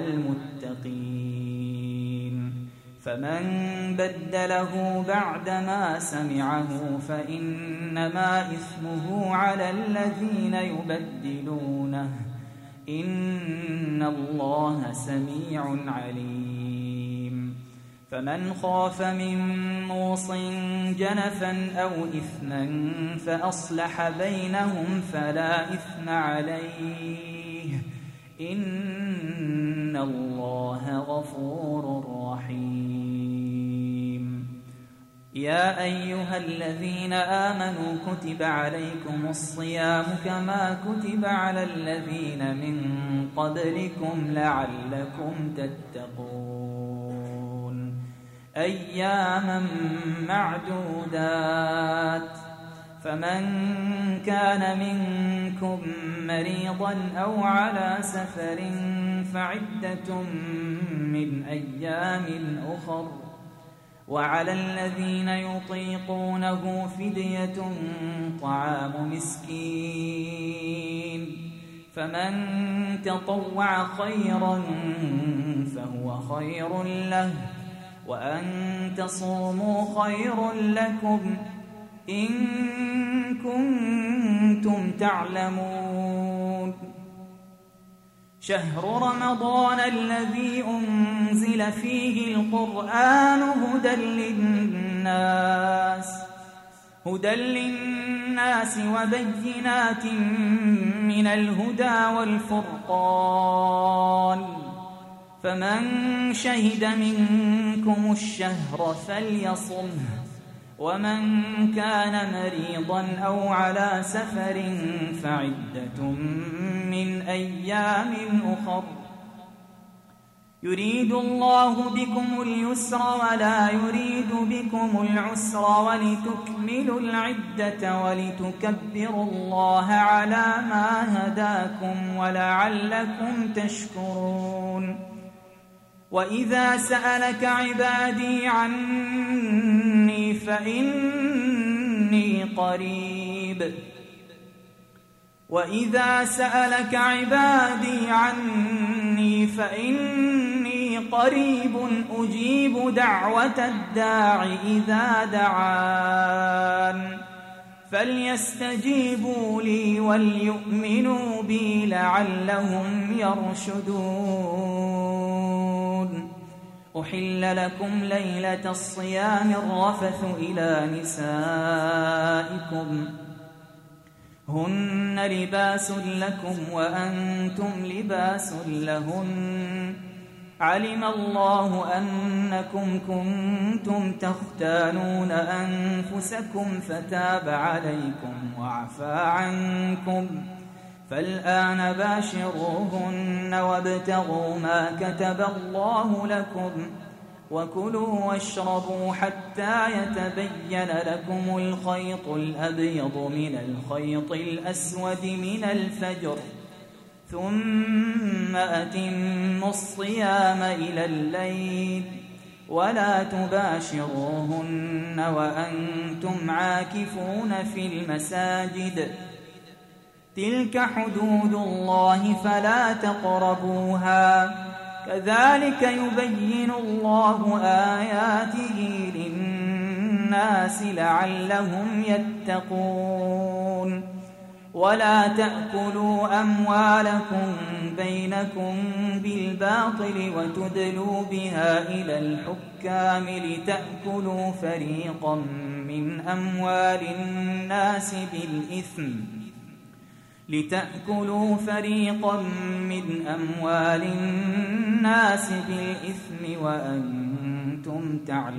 المتقين. فمن بدله بعدما سمعه فإنما إثمه على الذين يبدلونه إن الله سميع عليم. فمن خاف من موص جنفا أو إثما فأصلح بينهم فلا إثم عليه إن الله غفور رحيم. يا أيها الذين آمنوا كتب عليكم الصيام كما كتب على الذين من قبلكم لعلكم تتقون. أياما معدودات. فمن كان منكم مريضا أو على سفر فعدة من أيام أخر وعلى الذين يطيقونه فدية طعام مسكين فمن تطوع خيرا فهو خير له وأن تصوموا خير لكم إن كنتم تعلمون. شهر رمضان الذي أنزل فيه القرآن هدى للناس هدى للناس وبينات من الهدى والفرقان فمن شهد منكم الشهر فليصمه ومن كان مريضا أو على سفر فعدة من أيام أخر يريد الله بكم اليسر ولا يريد بكم العسر ولتكملوا العدة ولتكبروا الله على ما هداكم ولعلكم تشكرون. وإذا سألك عبادي عني فإني قريب وإذا سألك عبادي عني فإني قريب أجيب دعوة الداع إذا دعان فليستجيبوا لي وليؤمنوا بي لعلهم يرشدون. أحل لكم ليلة الصيام الرفث إلى نسائكم هن لباس لكم وأنتم لباس لهن علم الله أنكم كنتم تختانون أنفسكم فتاب عليكم وعفى عنكم فالآن باشروهن وابتغوا ما كتب الله لكم وكلوا واشربوا حتى يتبين لكم الخيط الأبيض من الخيط الأسود من الفجر ثم أتموا الصيام إلى الليل ولا تباشروهن وأنتم عاكفون في المساجد تلك حدود الله فلا تقربوها كذلك يبين الله آياته للناس لعلهم يتقون. ولا تأكلوا أموالكم بينكم بالباطل وتدلوا بها إلى الحكام لتأكلوا فريقا من أموال الناس بالإثم لتأكلوا فريقا من أموال الناس بالإثم وأنتم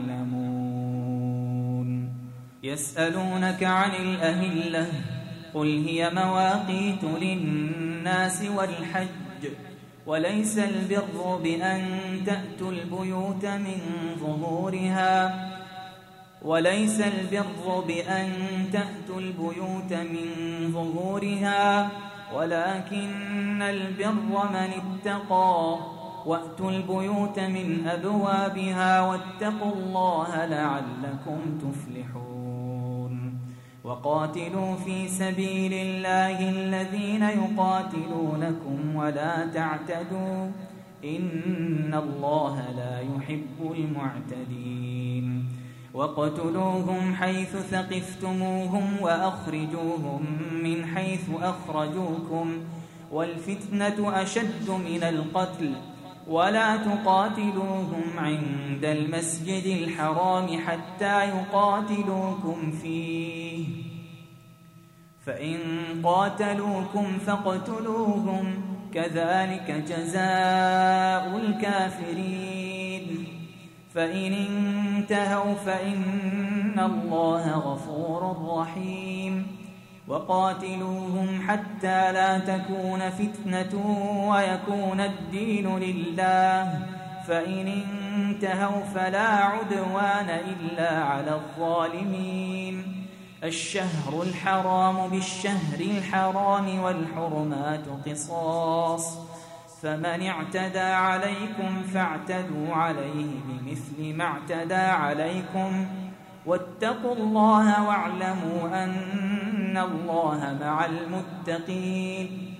تعلمون. يسألونك عن الأهلة قل هي مواقيت للناس والحج وليس البر بأن تأتوا البيوت من ظهورها وليس البر بأن تأتوا البيوت من ظهورها ولكن البر من اتقى وأتوا البيوت من أبوابها واتقوا الله لعلكم تفلحون وقاتلوا في سبيل الله الذين يقاتلونكم ولا تعتدوا إن الله لا يحب المعتدين وقتلوهم حيث ثقفتموهم وأخرجوهم من حيث أخرجوكم والفتنة أشد من القتل ولا تقاتلوهم عند المسجد الحرام حتى يقاتلوكم فيه فإن قاتلوكم فاقتلوهم كذلك جزاء الكافرين فإن انتهوا فإن الله غفور رحيم وقاتلوهم حتى لا تكون فتنة ويكون الدين لله فإن انتهوا فلا عدوان إلا على الظالمين الشهر الحرام بالشهر الحرام والحرمات قصاص فمن اعتدى عليكم فاعتدوا عليه بمثل ما اعتدى عليكم واتقوا الله واعلموا أن الله مع المتقين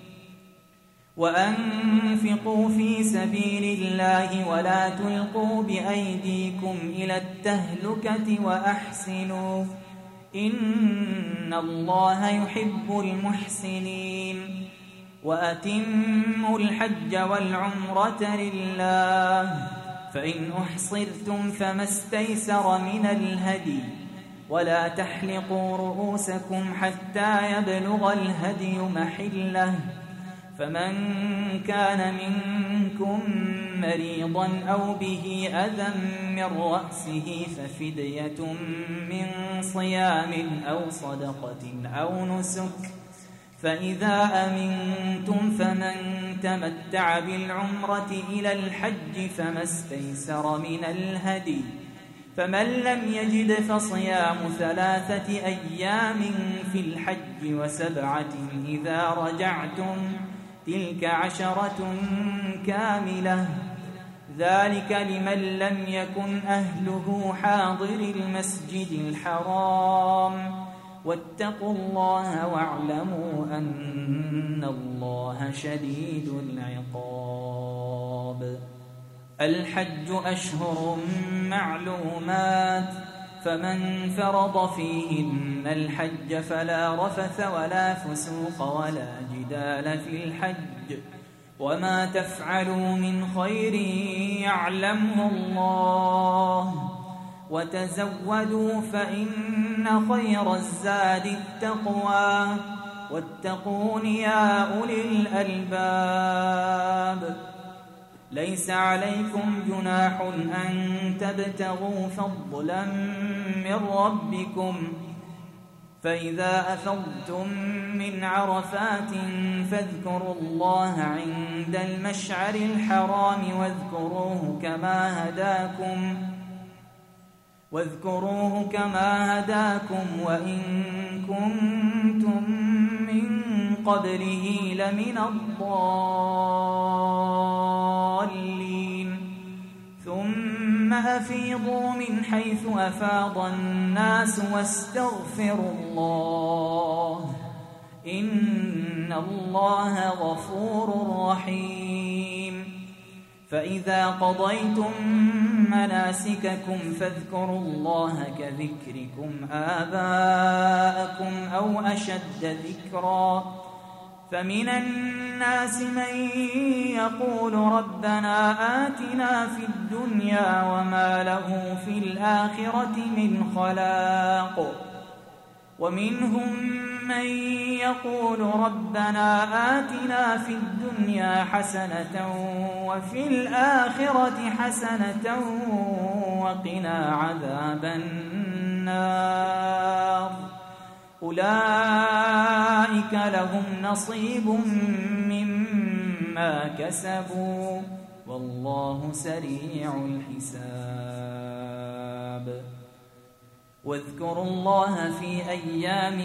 وأنفقوا في سبيل الله ولا تلقوا بأيديكم إلى التهلكة وأحسنوا إن الله يحب المحسنين وأتموا الحج والعمرة لله فإن أحصرتم فما استيسر من الهدي ولا تحلقوا رؤوسكم حتى يبلغ الهدي محله فمن كان منكم مريضا أو به أذى من رأسه ففدية من صيام أو صدقة أو نسك فإذا أمنتم فمن تمتع بالعمرة إلى الحج فما استيسر من الهدي فمن لم يجد فصيام ثلاثة أيام في الحج وسبعة إذا رجعتم تلك عشرة كاملة ذلك لمن لم يكن أهله حاضر المسجد الحرام واتقوا الله واعلموا أن الله شديد العقاب الحج أشهر معلومات فمن فرض فيهن الحج فلا رفث ولا فسوق ولا جدال في الحج وما تفعلوا من خير يعلمه الله وتزودوا فإن خير الزاد التقوى واتقون يا أولي الألباب ليس عليكم جناح أن تبتغوا فضلا من ربكم فإذا أفضتم من عرفات فاذكروا الله عند المشعر الحرام واذكروه كما هداكم واذكروه كما هداكم وإن كنتم من قبله لمن الضالين ثم أفيضوا من حيث أفاض الناس واستغفروا الله إن الله غفور رحيم فإذا قضيتم مناسككم فاذكروا الله كذكركم آباءكم أو أشد ذكرا فمن الناس من يقول ربنا آتنا في الدنيا وما له في الآخرة من خلاق ومنهم من يقول ربنا آتنا في الدنيا حسنة وفي الآخرة حسنة وقنا عذاب النار أولئك لهم نصيب مما ما كسبوا والله سريع الحساب. واذكروا الله في أيام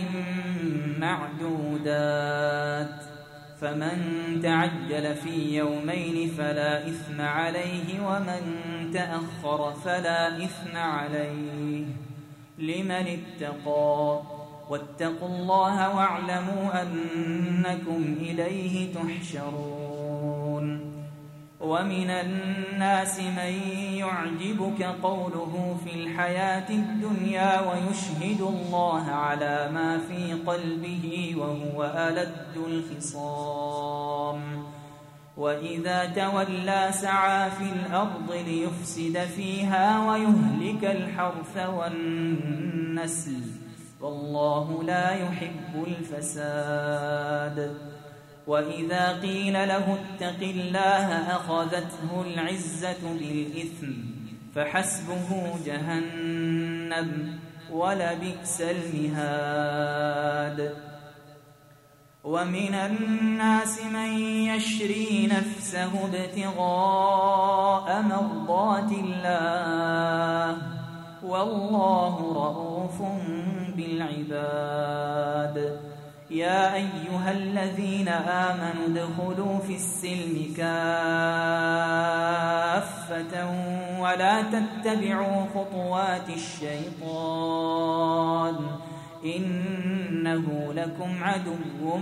معدودات، فمن تعجل في يومين فلا إثم عليه، ومن تأخر فلا إثم عليه، لمن اتقى. واتقوا الله واعلموا أنكم إليه تحشرون. ومن الناس من يعجبك قوله في الحياة الدنيا ويشهد الله على ما في قلبه وهو ألد الخصام، وإذا تولى سعى في الأرض ليفسد فيها ويهلك الحرث والنسل، والله لا يحب الفساد. وإذا قيل له اتق الله أخذته العزة بالإثم، فحسبه جهنم ولبئس المهاد. ومن الناس من يشري نفسه ابتغاء مرضات الله، والله رؤوف بالعباد. يا أيها الذين آمنوا ادخلوا في السلم كافة ولا تتبعوا خطوات الشيطان، إنه لكم عدو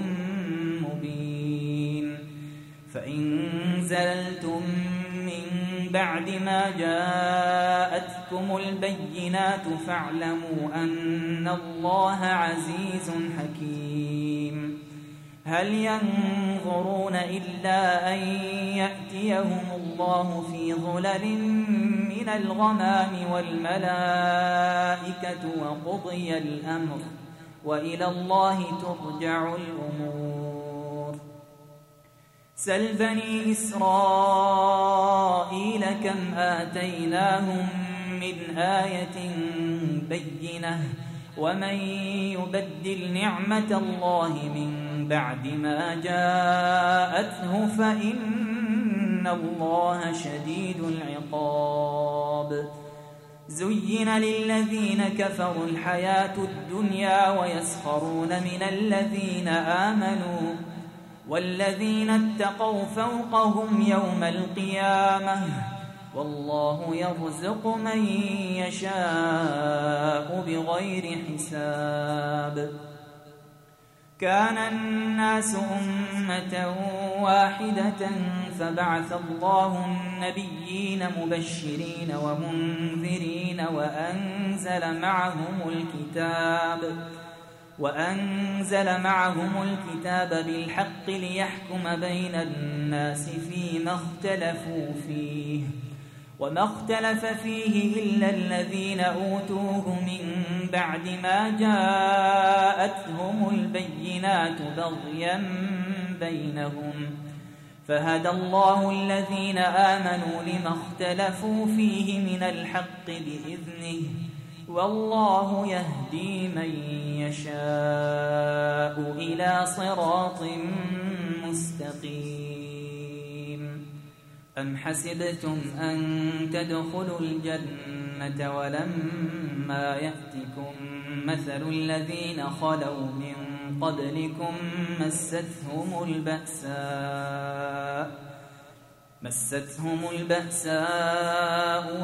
مبين. فإن زللتم من بعد ما جاءتكم البينات فاعلموا أن الله عزيز حكيم. هل ينظرون إلا أن يأتيهم الله في ظلل من الغمام والملائكة وقضي الأمر، وإلى الله ترجع الأمور. سل بني إسرائيل كم آتيناهم من آية بينة، ومن يبدل نعمة الله من بعد ما جاءته فإن الله شديد العقاب. زين للذين كفروا الحياة الدنيا ويسخرون من الذين آمنوا، والذين اتقوا فوقهم يوم القيامة، والله يرزق من يشاء بغير حساب. كان الناس أمة واحدة فبعث الله النبيين مبشرين ومنذرين وأنزل معهم الكتاب وأنزل معهم الكتاب بالحق ليحكم بين الناس فيما اختلفوا فيه، وما اختلف فيه إلا الذين أوتوه من بعد ما جاءتهم البينات بغيا بينهم، فهدى الله الذين آمنوا لما اختلفوا فيه من الحق بإذنه، والله يهدي من يشاء إلى صراط مستقيم. أم حسبتم أن تدخلوا الجنة ولما يأتكم مثل الذين خلوا من قبلكم مستهم البأساء مستهم البأساء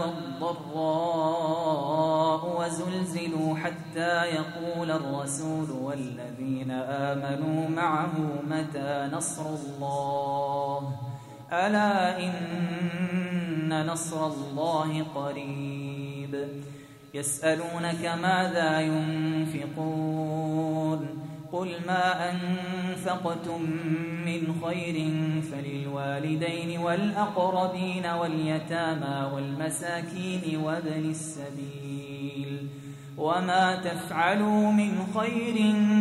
والضراء وزلزلوا حتى يقول الرسول والذين آمنوا معه متى نصر الله، ألا إن نصر الله قريب. يسألونك ماذا ينفقون، قل ما أنفقتم من خير فللوالدين والأقربين واليتامى والمساكين وابن السبيل، وما تفعلوا من خير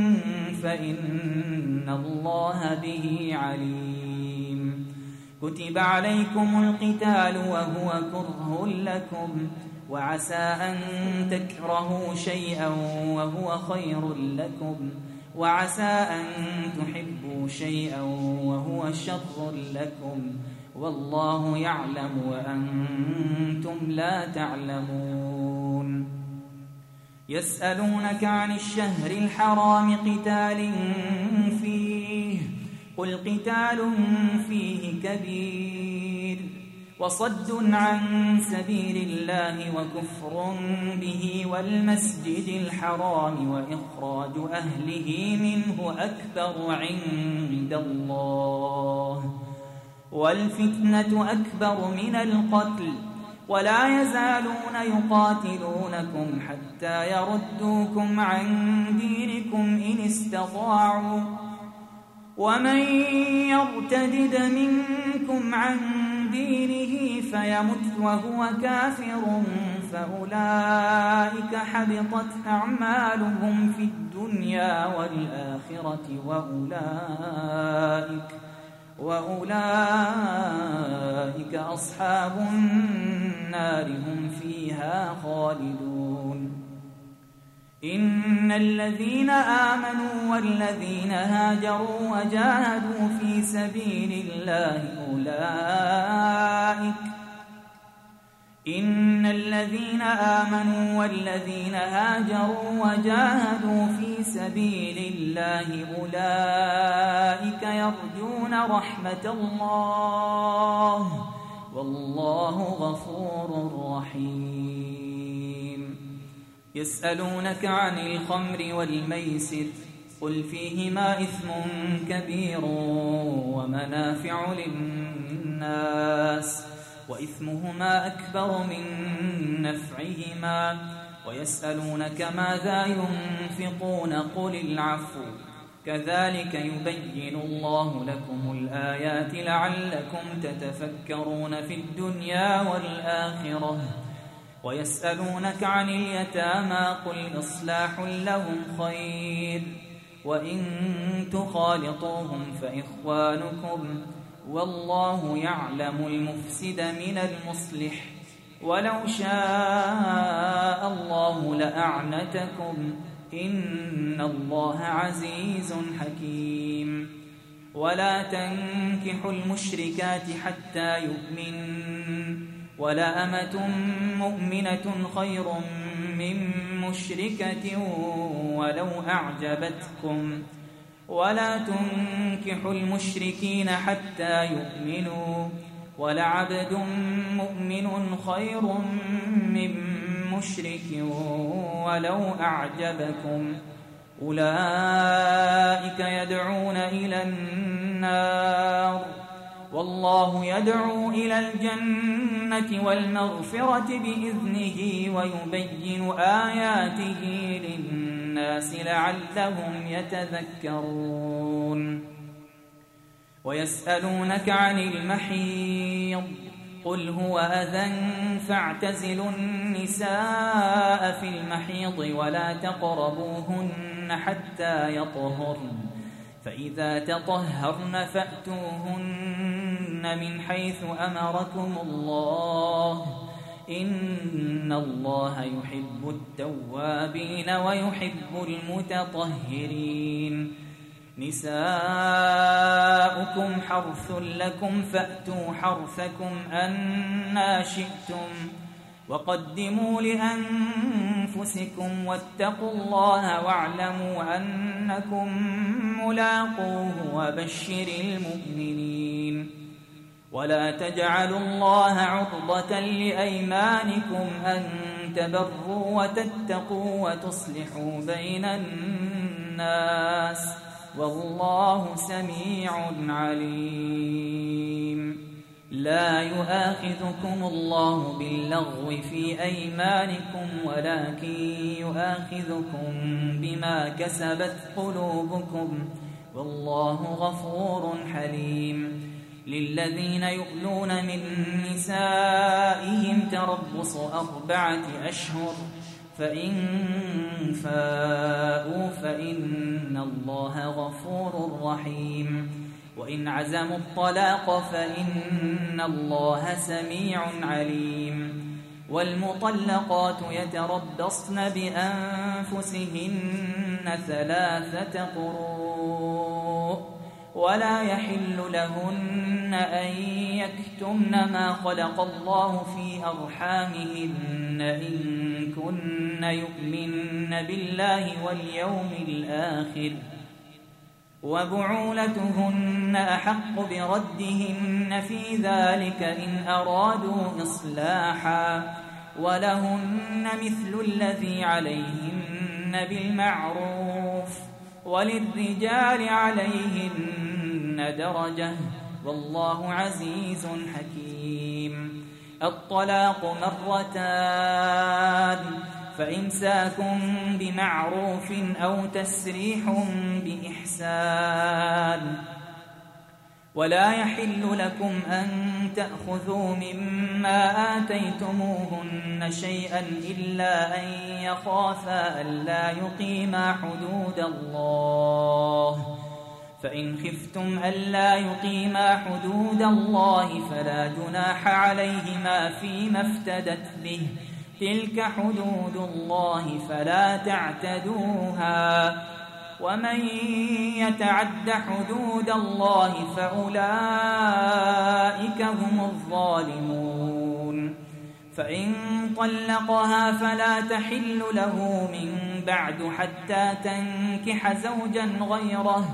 فإن الله به عليم. كتب عليكم القتال وهو كره لكم، وعسى أن تكرهوا شيئا وهو خير لكم، وعسى أن تحبوا شيئا وهو شر لكم والله يعلم وأنتم لا تعلمون. يسألونك عن الشهر الحرام قتال فيه قل قتال فيه كبير وصد عن سبيل الله وكفر به والمسجد الحرام وإخراج أهله منه أكبر عند الله والفتنة أكبر من القتل ولا يزالون يقاتلونكم حتى يردوكم عن دينكم إن استطاعوا ومن يرتدد منكم عن دينه فيمت وهو كافر فأولئك حبطت أعمالهم في الدنيا والآخرة وأولئك وأولئك أصحاب النار هم فيها خالدون. إن الذين آمنوا والذين هاجروا وجاهدوا في سبيل الله أولئك إن الذين آمنوا والذين هاجروا وجاهدوا في سبيل الله أولئك يرجون رحمة الله والله غفور رحيم. يسألونك عن الخمر والميسر قل فيهما إثم كبير ومنافع للناس وإثمهما أكبر من نفعهما ويسألونك ماذا ينفقون قل العفو كذلك يبين الله لكم الآيات لعلكم تتفكرون في الدنيا والآخرة. ويسألونك عن اليتامى قل إصلاح لهم خير وإن تخالطوهم فإخوانكم والله يعلم المفسد من المصلح ولو شاء الله لأعنتكم إن الله عزيز حكيم. ولا تنكحوا المشركات حتى يؤمنوا ولا أمة مؤمنة خير من مشركة ولو أعجبتكم ولا تنكحوا المشركين حتى يؤمنوا ولعبد مؤمن خير من مشرك ولو أعجبكم أولئك يدعون إلى النار والله يدعو إلى الجنة والمغفرة بإذنه ويبين آياته للناس لعلهم يتذكرون. ويسألونك عن المحيض قل هو أذى فاعتزلوا النساء في المحيض ولا تقربوهن حتى يطهرن فإذا تطهرن فأتوهن من حيث أمركم الله إن الله يحب التوابين ويحب المتطهرين. نساؤكم حرث لكم فأتوا حرثكم أنى شئتم وقدموا لأنفسكم واتقوا الله واعلموا أنكم ملاقوه وبشر المؤمنين. ولا تجعلوا الله عرضة لأيمانكم أن تبروا وتتقوا وتصلحوا بين الناس والله سميع عليم. لا يؤاخذكم الله باللغو في أيمانكم ولكن يؤاخذكم بما كسبت قلوبكم والله غفور حليم. للذين يؤلون من نسائهم تربص أربعة أشهر فإن فاءوا فإن الله غفور رحيم. وإن عزموا الطلاق فإن الله سميع عليم. والمطلقات يتربصن بأنفسهن ثلاثة قروء ولا يحل لهن أن يكتمن ما خلق الله في أرحامهن إن كن يؤمن بالله واليوم الآخر وبعولتهن أحق بردهن في ذلك إن أرادوا إصلاحا ولهن مثل الذي عليهن بالمعروف وللرجال عليهن درجة والله عزيز حكيم. الطلاق مرتان فإمساك بمعروف أو تسريح بإحسان ولا يحل لكم أن تأخذوا مما آتيتموهن شيئا إلا أن يخافا ألا يقيما حدود الله فإن خفتم ألا يقيما حدود الله فلا جناح عليهما فيما افتدت به تلك حدود الله فلا تعتدوها ومن يتعد حدود الله فأولئك هم الظالمون. فإن طلقها فلا تحل له من بعد حتى تنكح زوجا غيره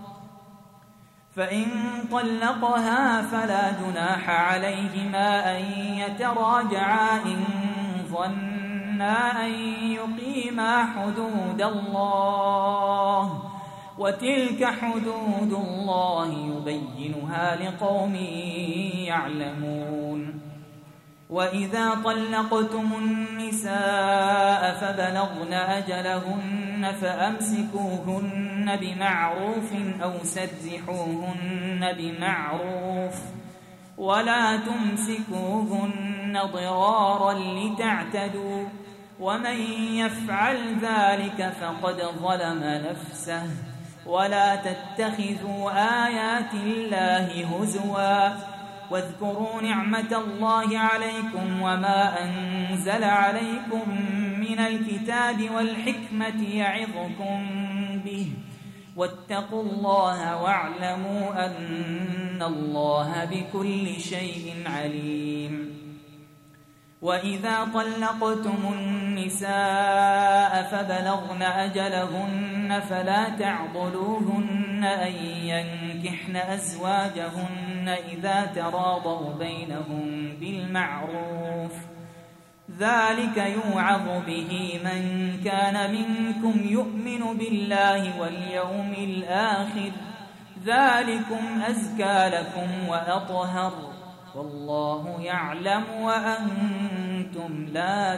فإن طلقها فلا جناح عليهما أن يتراجعا إن ظنا أن يقيما حدود الله وتلك حدود الله يبينها لقوم يعلمون. وإذا طلقتم النساء فبلغن أجلهن فأمسكوهن بمعروف أو سرحوهن بمعروف ولا تمسكوهن ضرارا لتعتدوا ومن يفعل ذلك فقد ظلم نفسه ولا تتخذوا آيات الله هزوا واذكروا نعمة الله عليكم وما أنزل عليكم من الكتاب والحكمة يعظكم به واتقوا الله واعلموا أن الله بكل شيء عليم. وإذا طلقتم النساء فبلغن أجلهن فلا تعضلوهن أن ينكحن أزواجهن إذا تراضوا بينهم بالمعروف ذلك يوعظ به من كان منكم يؤمن بالله واليوم الآخر ذلكم أزكى لكم وأطهر والله يعلم وأنتم لا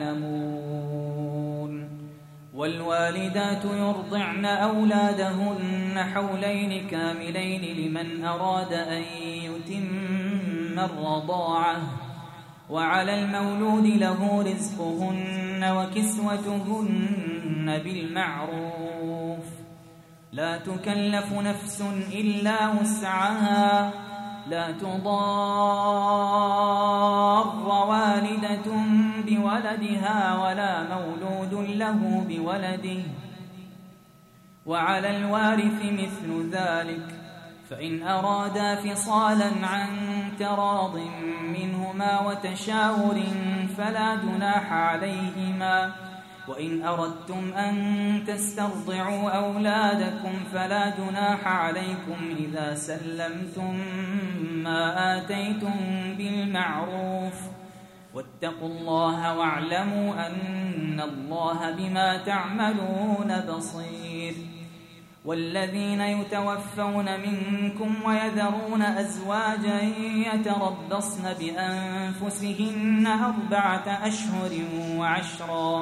تعلمون. والوالدات يرضعن أولادهن حولين كاملين لمن أراد أن يتم الرضاعة وعلى المولود له رزقهن وكسوتهن بالمعروف لا تكلف نفس إلا وسعها لا تضار والدة بولدها ولا مولود له بولده وعلى الوارث مثل ذلك فإن أرادا فصالا عن تراض منهما وتشاور فلا جناح عليهما وإن أردتم أن تسترضعوا أولادكم فلا جناح عليكم إذا سلمتم ما آتيتم بالمعروف واتقوا الله واعلموا أن الله بما تعملون بصير. والذين يتوفون منكم ويذرون أزواجا يتربصن بأنفسهن أربعة أشهر وعشرا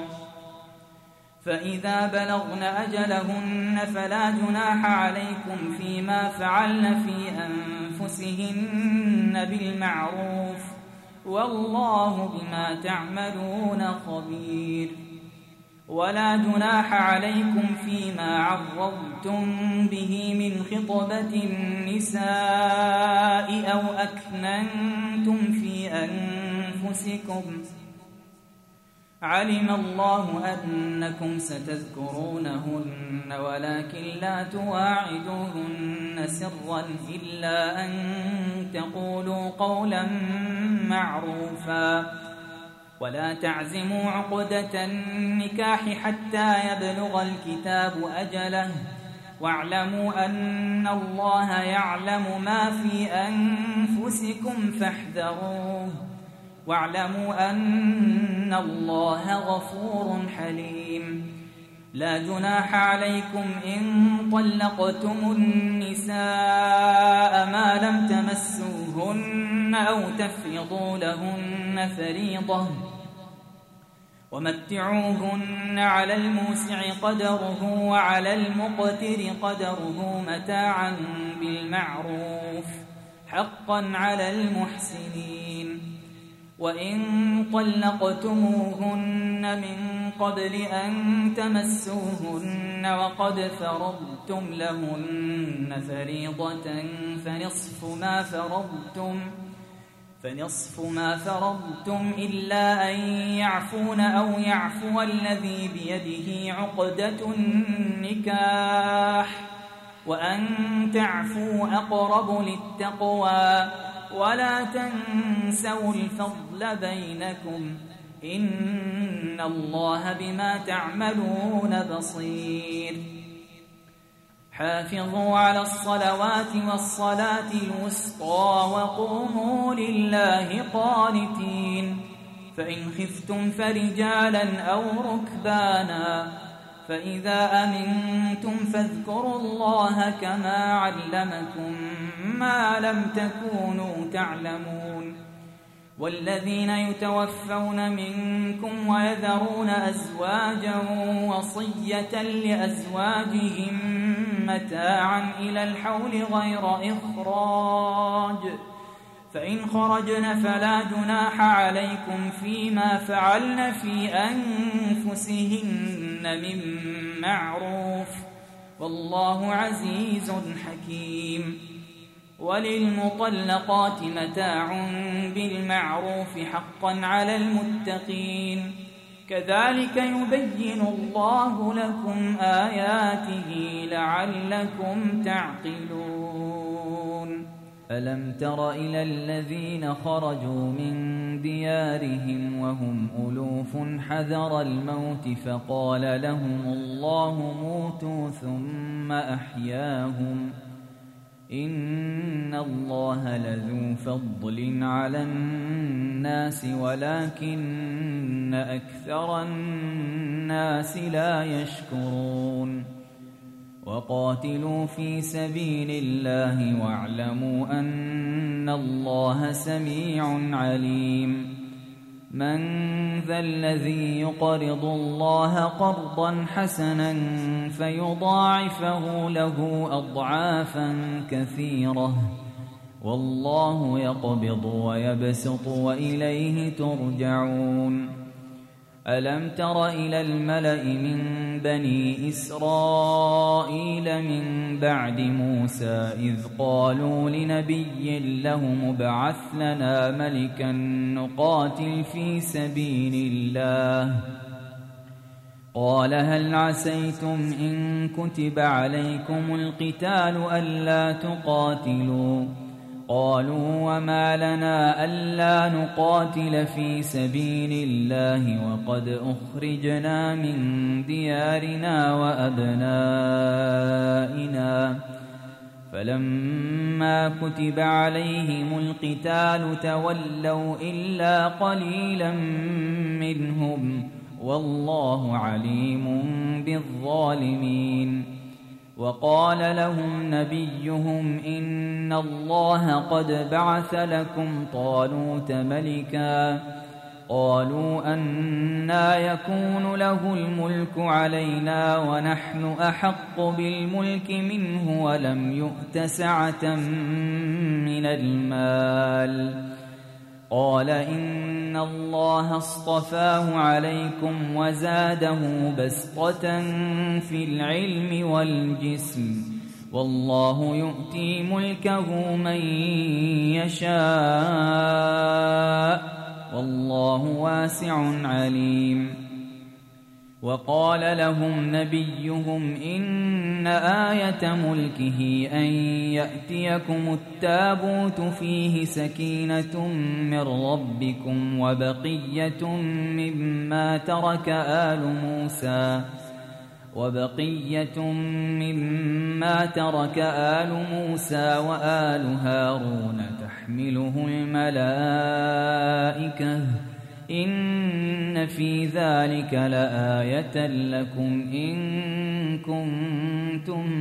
فإذا بلغن أجلهن فلا جناح عليكم فيما فعلن في أنفسهن بالمعروف والله بما تعملون خبير. ولا جناح عليكم فيما عرضتم به من خطبة النساء أو أكننتم في أنفسكم علم الله أنكم ستذكرونهن ولكن لا تواعدوهن سرا إلا أن تقولوا قولا معروفا ولا تعزموا عقدة النكاح حتى يبلغ الكتاب أجله واعلموا أن الله يعلم ما في أنفسكم فاحذروه واعلموا أن الله غفور حليم لا جناح عليكم إن طلقتم النساء ما لم تمسوهن أو تفرضوا لهن فريضة ومتعوهن على الموسع قدره وعلى المقتر قدره متاعا بالمعروف حقا على المحسنين وإن طلقتموهن من قبل أن تمسوهن وقد فرضتم لهن فريضة فنصف ما فرضتم فنصف ما فرضتم إلا أن يعفون أو يعفو الذي بيده عقدة النكاح وأن تعفوا أقرب للتقوى ولا تنسوا الفضل بينكم إن الله بما تعملون بصير حافظوا على الصلوات والصلاة الوسطى وقوموا لله قانتين فإن خفتم فرجالا أو ركبانا فإذا أمنتم فاذكروا الله كما علمكم ما لم تكونوا تعلمون والذين يتوفون منكم ويذرون أزواجا وصية لأزواجهم متاعا إلى الحول غير إخراج فإن خرجن فلا جناح عليكم فيما فعلن في أنفسهن من معروف والله عزيز حكيم وللمطلقات متاع بالمعروف حقا على المتقين كذلك يبين الله لكم آياته لعلكم تعقلون ألم تر إلى الذين خرجوا من ديارهم وهم ألوف حذر الموت فقال لهم الله موتوا ثم أحياهم إن الله لذو فضل على الناس ولكن أكثر الناس لا يشكرون وقاتلوا في سبيل الله واعلموا أن الله سميع عليم من ذا الذي يقرض الله قرضا حسنا فيضاعفه له أضعافا كثيرة والله يقبض ويبسط وإليه ترجعون ألم تر إلى الملأ من بني إسرائيل من بعد موسى إذ قالوا لنبي لهم ابعث لنا ملكا نقاتل في سبيل الله قال هل عسيتم إن كتب عليكم القتال ألا تقاتلوا قالوا وما لنا ألا نقاتل في سبيل الله وقد أخرجنا من ديارنا وأبنائنا فلما كتب عليهم القتال تولوا إلا قليلا منهم والله عليم بالظالمين وقال لهم نبيهم إن الله قد بعث لكم طالوت ملكا قالوا أنى يكون له الملك علينا ونحن أحق بالملك منه ولم يؤت سعة من المال قال إن الله اصطفاه عليكم وزاده بسطة في العلم والجسم والله يؤتي ملكه من يشاء والله واسع عليم. وقال لهم نبيهم إن آية ملكه أن يأتيكم التابوت فيه سكينة من ربكم وبقية مما ترك آل موسى وبقية مما ترك آل موسى وآل هارون تحمله الملائكة إن في ذلك لآية لكم إن كنتم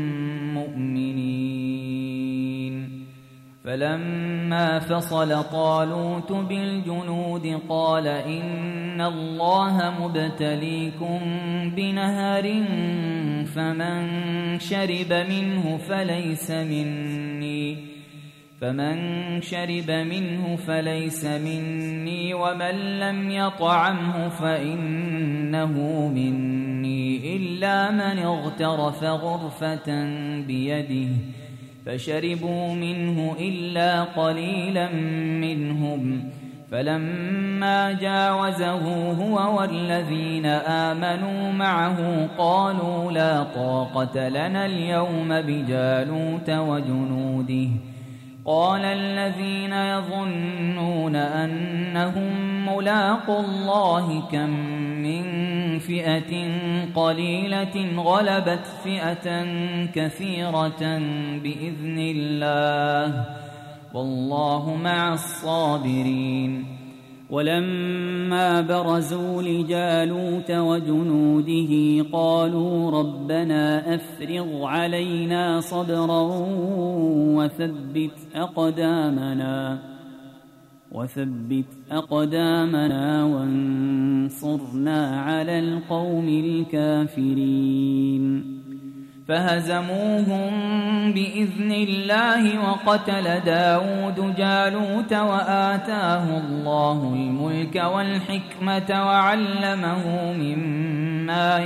مؤمنين. فلما فصل طالوت بالجنود قال إن الله مبتليكم بنهر فمن شرب منه فليس مني فمن شرب منه فليس مني ومن لم يطعمه فإنه مني إلا من اغترف غرفة بيده فشربوا منه إلا قليلا منهم. فلما جاوزه هو والذين آمنوا معه قالوا لا طاقة لنا اليوم بجالوت وجنوده. قال الذين يظنون أنهم ملاقو الله كم من فئة قليلة غلبت فئة كثيرة بإذن الله والله مع الصابرين. ولما برزوا لجالوت وجنوده قالوا ربنا أفرغ علينا صبرا وثبت أقدامنا وثبت أقدامنا وانصرنا على القوم الكافرين. فهزموهم بإذن الله وقتل داود جالوت وآتاه الله الملك والحكمة وعلمه مما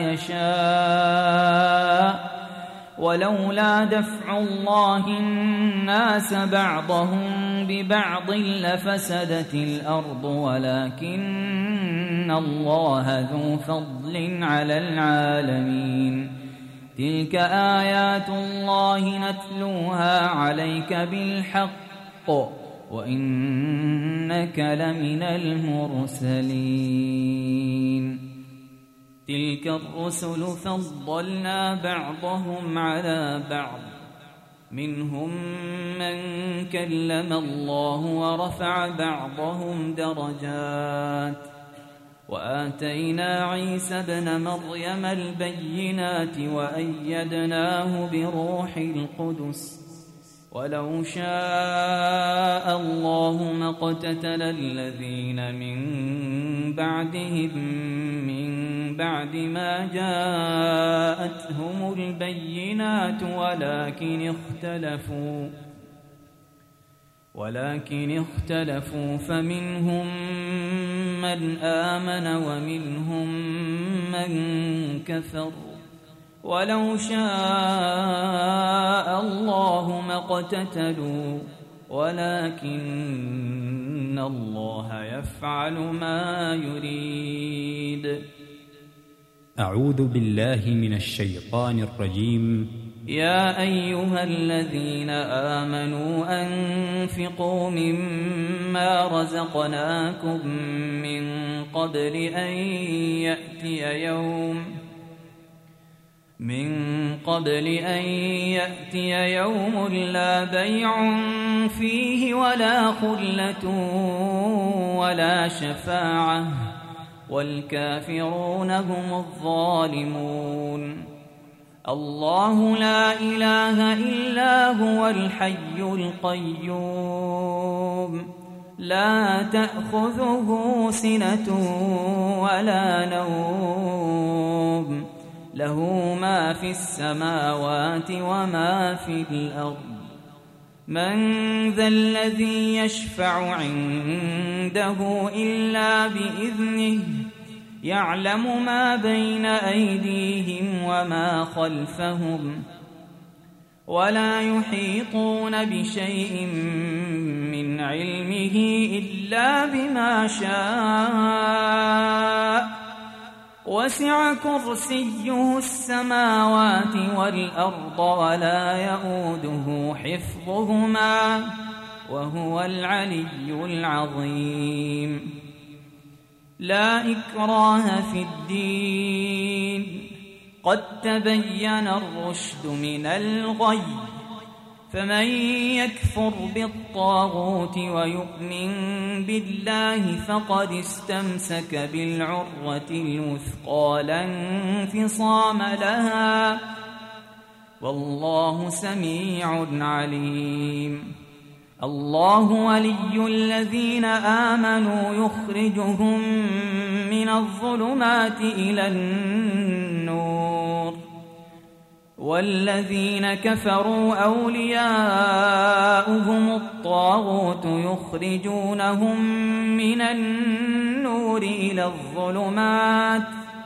يشاء ولولا دفع الله الناس بعضهم ببعض لفسدت الأرض ولكن الله ذو فضل على العالمين. تلك آيات الله نتلوها عليك بالحق وإنك لمن المرسلين. تلك الرسل فضلنا بعضهم على بعض منهم من كلم الله ورفع بعضهم درجات وآتينا عيسى ابن مريم البينات وأيدناه بروح القدس ولو شاء الله ما اقتتل الذين من بعدهم من بعد ما جاءتهم البينات ولكن اختلفوا ولكن اختلفوا فمنهم من آمن ومنهم من كفر ولو شاء الله ما اقتتلوا ولكن الله يفعل ما يريد. أعوذ بالله من الشيطان الرجيم. يا أيها الذين آمنوا أنفقوا مما رزقناكم من قبل أن يأتي يوم من قبل أن يأتي يوم لا بيع فيه ولا خلة ولا شفاعة والكافرون هم الظالمون. الله لا إله إلا هو الحي القيوم لا تأخذه سنة ولا نوم له ما في السماوات وما في الأرض. من ذا الذي يشفع عنده إلا بإذنه يعلم ما بين أيديهم وما خلفهم ولا يحيطون بشيء من علمه إلا بما شاء وسع كرسيه السماوات والأرض ولا يئوده حفظهما وهو العلي العظيم. لا إكراه في الدين قد تبين الرشد من الغي فمن يكفر بالطاغوت ويؤمن بالله فقد استمسك بالعروة الوثقى لا انفصام لها والله سميع عليم. الله ولي الذين آمنوا يخرجهم من الظلمات إلى النور والذين كفروا أولياؤهم الطاغوت يخرجونهم من النور إلى الظلمات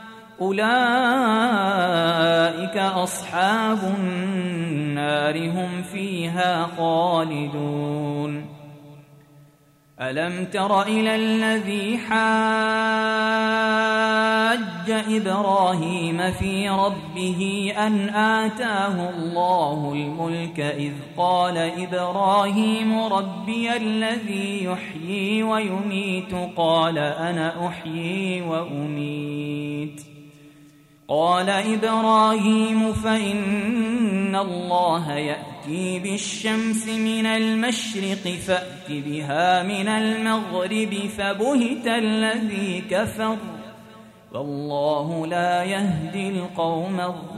أولئك أصحاب النار هم فيها خالدون. ألم تر إلى الذي حاج إبراهيم في ربه أن آتاه الله الملك إذ قال إبراهيم ربي الذي يحيي ويميت قال أنا أحيي وأميت قال إبراهيم فإن الله يأتي بالشمس من المشرق فأت بها من المغرب فبهت الذي كفر والله لا يهدي القوم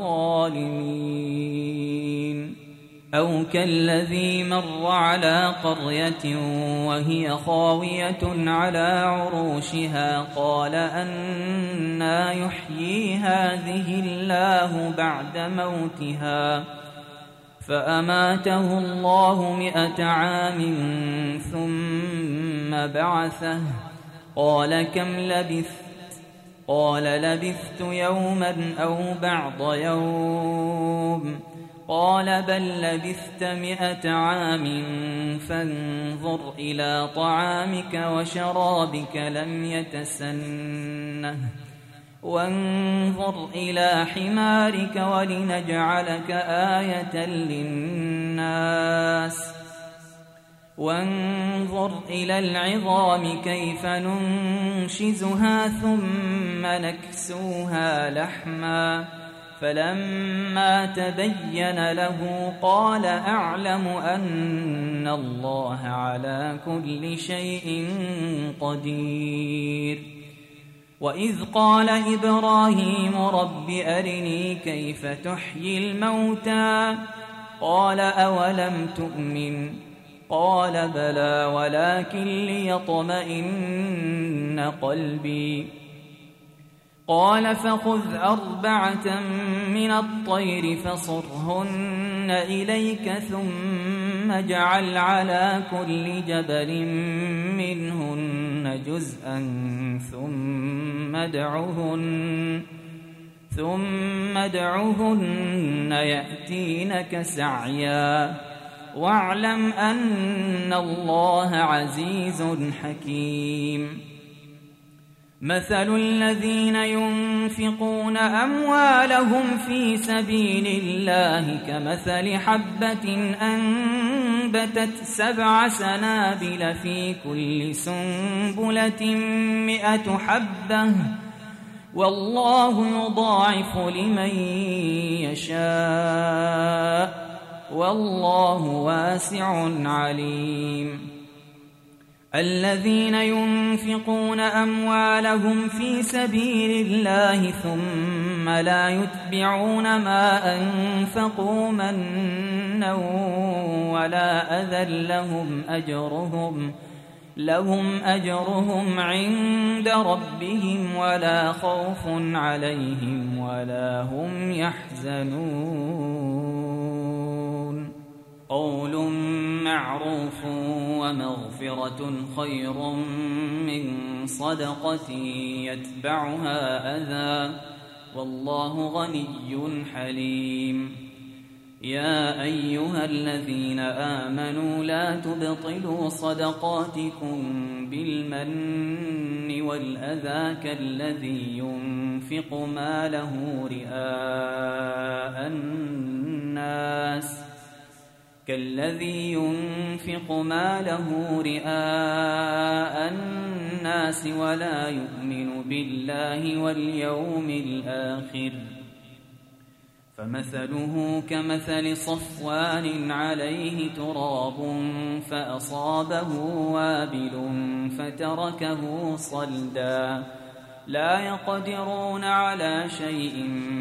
الظالمين. أو كالذي مر على قرية وهي خاوية على عروشها قال أنى يحيي هذه الله بعد موتها فأماته الله مئة عام ثم بعثه قال كم لبثت قال لبثت يوما أو بعض يوم قال بل لبثت مئة عام فانظر إلى طعامك وشرابك لم يتسنه وانظر إلى حمارك ولنجعلك آية للناس وانظر إلى العظام كيف ننشزها ثم نكسوها لحما فلما تبين له قال أعلم أن الله على كل شيء قدير. وإذ قال إبراهيم رب أرني كيف تحيي الموتى قال أولم تؤمن قال بلى ولكن ليطمئن قلبي قال فخذ أربعة من الطير فصرهن إليك ثم اجعل على كل جبل منهن جزءا ثم ادعهن ثم ادعهن يأتينك سعيا واعلم أن الله عزيز حكيم. مثل الذين ينفقون أموالهم في سبيل الله كمثل حبة أنبتت سبع سنابل في كل سنبلة مئة حبة والله يضاعف لمن يشاء والله واسع عليم. الذين ينفقون أموالهم في سبيل الله ثم لا يتبعون ما أنفقوا منا ولا أذى لهم أجرهم لهم أجرهم عند ربهم ولا خوف عليهم ولا هم يحزنون. قول معروف ومغفرة خير من صدقة يتبعها أذى والله غني حليم. يا أيها الذين آمنوا لا تبطلوا صدقاتكم بالمن والأذى كالذي ينفق ماله رئاء الناس كالذي ينفق ماله رئاء الناس ولا يؤمن بالله واليوم الآخر فمثله كمثل صفوان عليه تراب فأصابه وابل فتركه صلدا لا يقدرون على شيء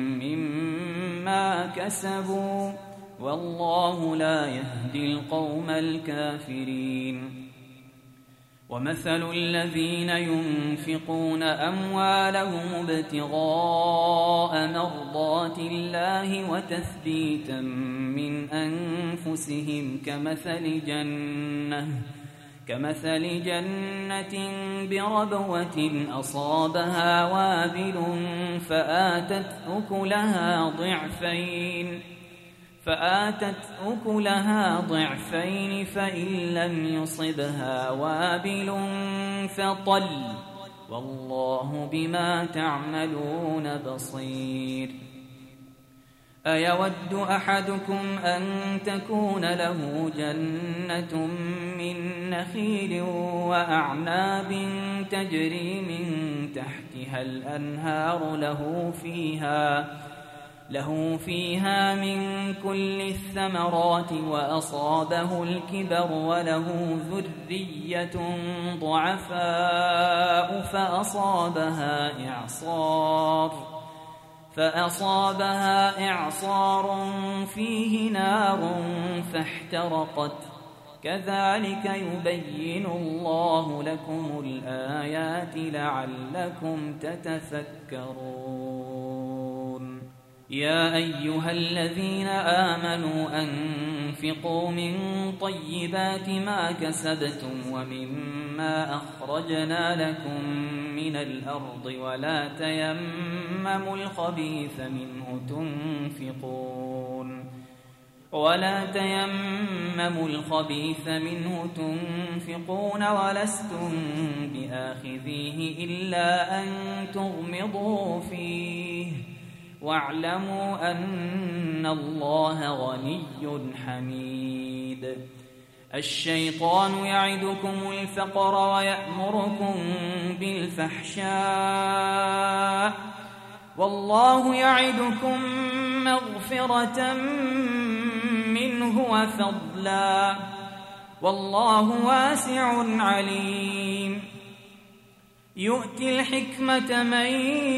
مما كسبوا والله لا يهدي القوم الكافرين ومثل الذين ينفقون أموالهم ابتغاء مرضات الله وتثبيتا من أنفسهم كمثل جنة كمثل جنة بربوة أصابها وابل فآتت أكلها ضعفين فآتت أكلها ضعفين فإن لم يصبها وابل فطل والله بما تعملون بصير أيود أحدكم أن تكون له جنة من نخيل وأعناب تجري من تحتها الأنهار له فيها له فيها من كل الثمرات وأصابه الكبر وله ذرية ضعفاء فأصابها إعصار فأصابها إعصار فيه نار فاحترقت كذلك يبين الله لكم الآيات لعلكم تتفكرون يا أيها الذين آمنوا أنفقوا من طيبات ما كسبتم ومما أخرجنا لكم من الأرض ولا تيمموا الخبيث منه تنفقون ولا تيمموا الخبيث منه تنفقون ولستم بآخذيه إلا أن تغمضوا فيه واعلموا أن الله غني حميد الشيطان يعدكم الفقر ويأمركم بالفحشاء والله يعدكم مغفرة منه وفضلا والله واسع عليم يؤتي الحكمة من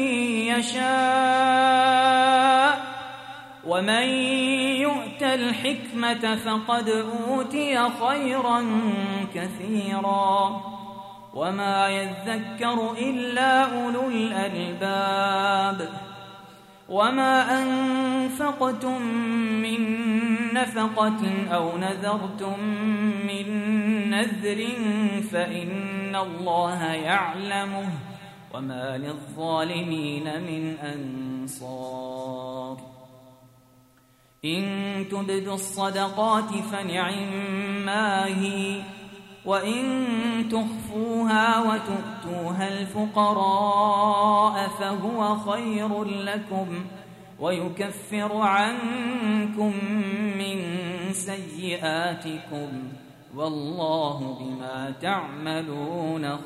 يشاء ومن يؤت الحكمة فقد أوتي خيرا كثيرا وما يذكر إلا أولو الألباب وما أنفقتم من نفقة أو نذرتم من نذر فإن الله يعلمه وما للظالمين من أنصار إن تبدوا الصدقات فنعما هي وإن تخفوها وتؤتوها الفقراء فهو خير لكم ويكفر عنكم من سيئاتكم والله بما تعملون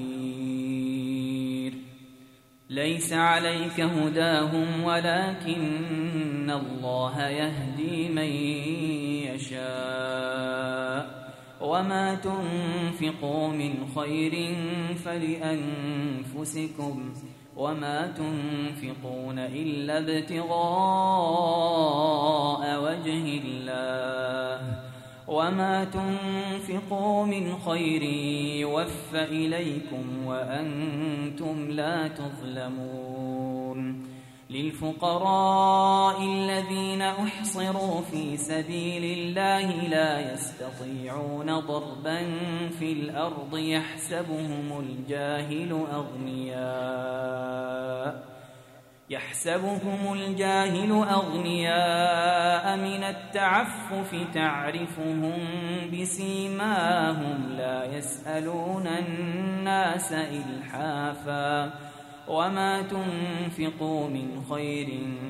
خبير ليس عليك هداهم ولكن الله يهدي من يشاء وما تنفقوا من خير فلأنفسكم وما تنفقون إلا ابتغاء وجه الله وما تنفقوا من خير يوفى إليكم وأنتم لا تظلمون للفقراء الذين أحصروا في سبيل الله لا يستطيعون ضربا في الأرض يحسبهم الجاهل أغنياء يحسبهم الجاهل أغنياء من التعفف تعرفهم بسيماهم لا يسألون الناس إلحافا وما تنفقوا من خير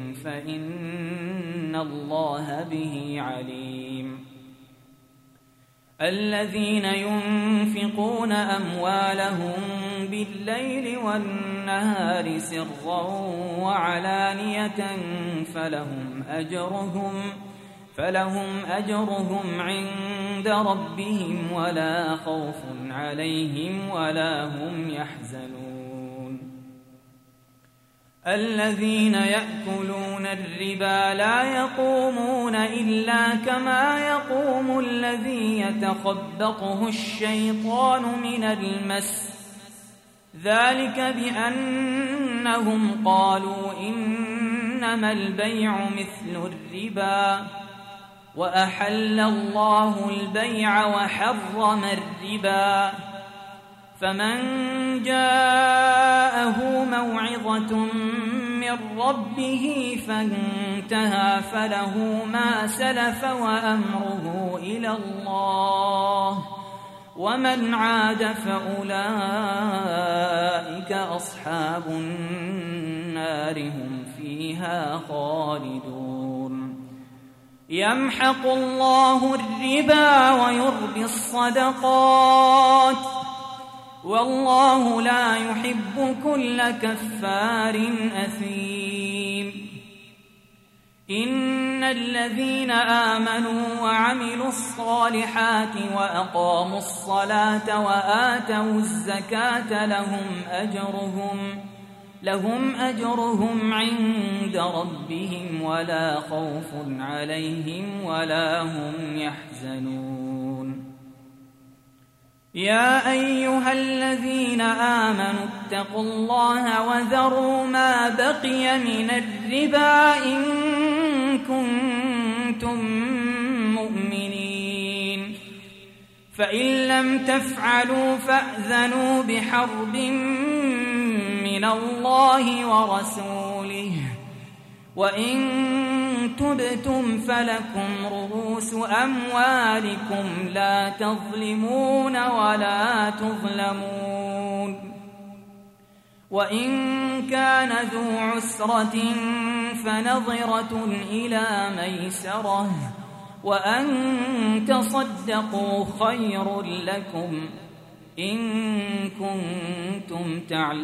فإن الله به عليم الذين ينفقون أموالهم بالليل والنهار سرا وعلانية فلهم أجرهم فلهم أجرهم عند ربهم ولا خوف عليهم ولا هم يحزنون الذين يأكلون الربا لا يقومون إلا كما يقوم الذي يتخبطه الشيطان من المس ذلك بأنهم قالوا إنما البيع مثل الربا وأحل الله البيع وحرم الربا فمن جاءه موعظة من ربه فانتهى فله ما سلف وأمره إلى الله ومن عاد فأولئك أصحاب النار هم فيها خالدون يمحق الله الربا ويربي الصدقات والله لا يحب كل كفار أثيم إن الذين آمنوا وعملوا الصالحات وأقاموا الصلاة وآتوا الزكاة لهم أجرهم لهم أجرهم عند ربهم ولا خوف عليهم ولا هم يحزنون يا أيها الذين آمنوا اتقوا الله وذروا ما بقي من الربا إن كنتم مؤمنين فإن لم تفعلوا فأذنوا بحرب من الله ورسوله وإن تبتم فلكم رؤوس أموالكم لا تظلمون ولا تظلمون وإن كان ذو عسرة فنظرة إلى ميسرة وأن تصدقوا خير لكم إن كنتم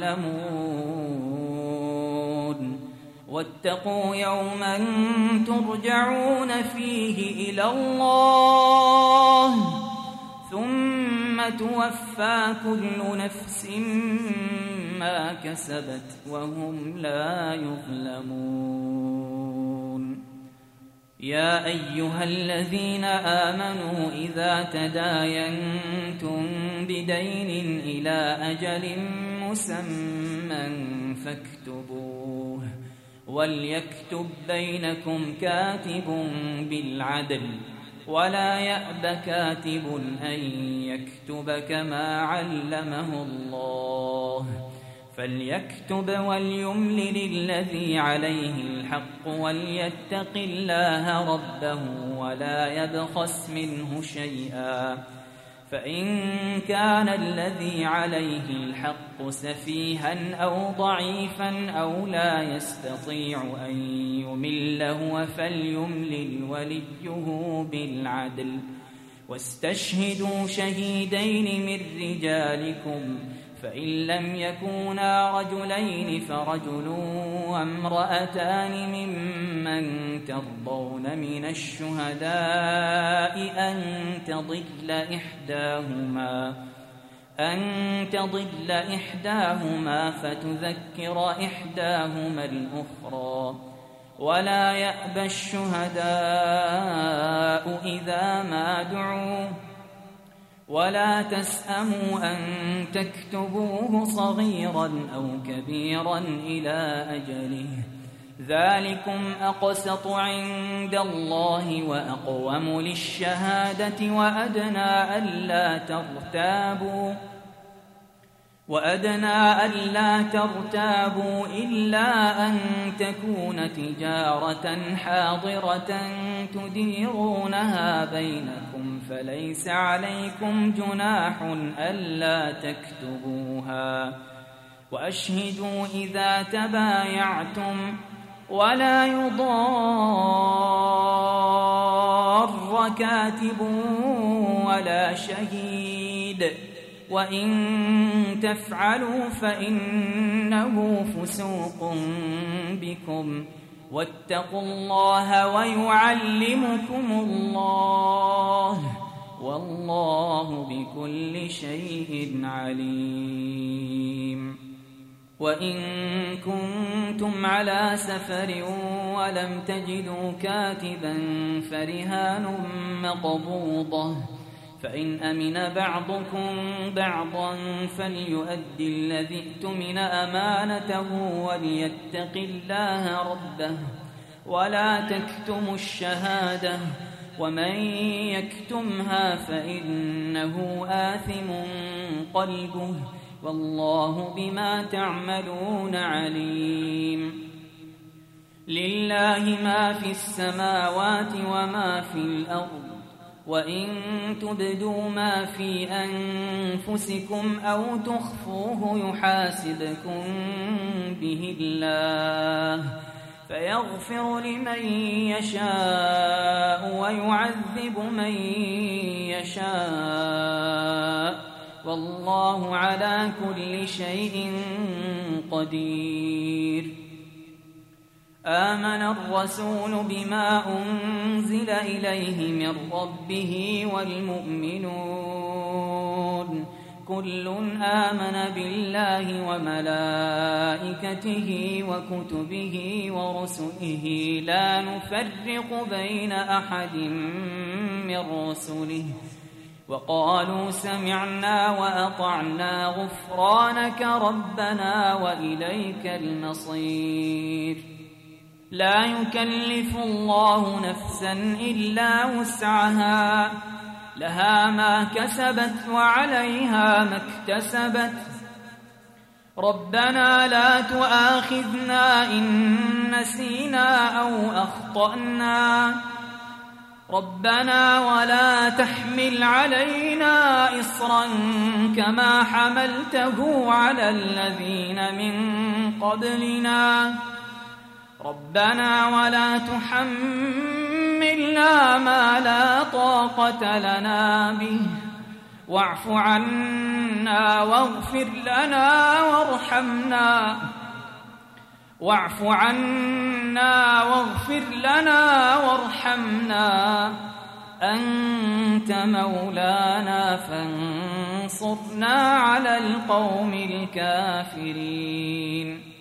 تعلمون واتقوا يوما ترجعون فيه إلى الله ثم توفى كل نفس ما كسبت وهم لا يظلمون يا أيها الذين آمنوا إذا تداينتم بدين إلى أجل مسمى فاكتبوه وليكتب بينكم كاتب بالعدل ولا يأب كاتب أن يكتب كما علمه الله فليكتب وليملل الذي عليه الحق وليتق الله ربه ولا يبخس منه شيئا فإن كان الذي عليه الحق سفيها أو ضعيفا أو لا يستطيع أن يمل هو فليملل وليه بالعدل واستشهدوا شهيدين من رجالكم فإن لم يكونا رجلين فرجل وامرأتان ممن ترضون من الشهداء أن تضل إحداهما أن تضل إحداهما فتذكر إحداهما الأخرى ولا يأبى الشهداء إذا ما دعوا ولا تسأموا أن تكتبوه صغيرا أو كبيرا إلى أجله ذلكم أقسط عند الله وأقوم للشهادة وأدنى ألا ترتابوا وأدنى ألا ترتابوا إلا أن تكون تجارة حاضرة تديرونها بينكم فليس عليكم جناح ألا تكتبوها وأشهدوا إذا تبايعتم ولا يضار كاتب ولا شهيد وإن تفعلوا فإنه فسوق بكم واتقوا الله ويعلمكم الله والله بكل شيء عليم. وإن كنتم على سفر ولم تجدوا كاتبا فرهان مقبوضة فإن أمن بعضكم بعضا فليؤدي الذي ائتمن أمانته وليتق الله ربه ولا تكتموا الشهادة ومن يكتمها فإنه آثم قلبه والله بما تعملون عليم. لله ما في السماوات وما في الأرض وإن تبدوا ما في أنفسكم أو تخفوه يحاسبكم به الله فيغفر لمن يشاء ويعذب من يشاء والله على كل شيء قدير. آمن الرسول بما أنزل إليه من ربه والمؤمنون كل آمن بالله وملائكته وكتبه ورسله لا نفرق بين أحد من رسله وقالوا سمعنا وأطعنا غفرانك ربنا وإليك المصير. لا يكلف الله نفسا إلا وسعها لها ما كسبت وعليها ما اكتسبت ربنا لا تؤاخذنا إن نسينا أو أخطأنا ربنا ولا تحمل علينا إصرا كما حملته على الذين من قبلنا ربنا ولا تحملنا ما لا طاقة لنا به واعف عنا واغفر لنا وارحمنا واعف عنا واغفر لنا وارحمنا أنت مولانا فانصرنا على القوم الكافرين.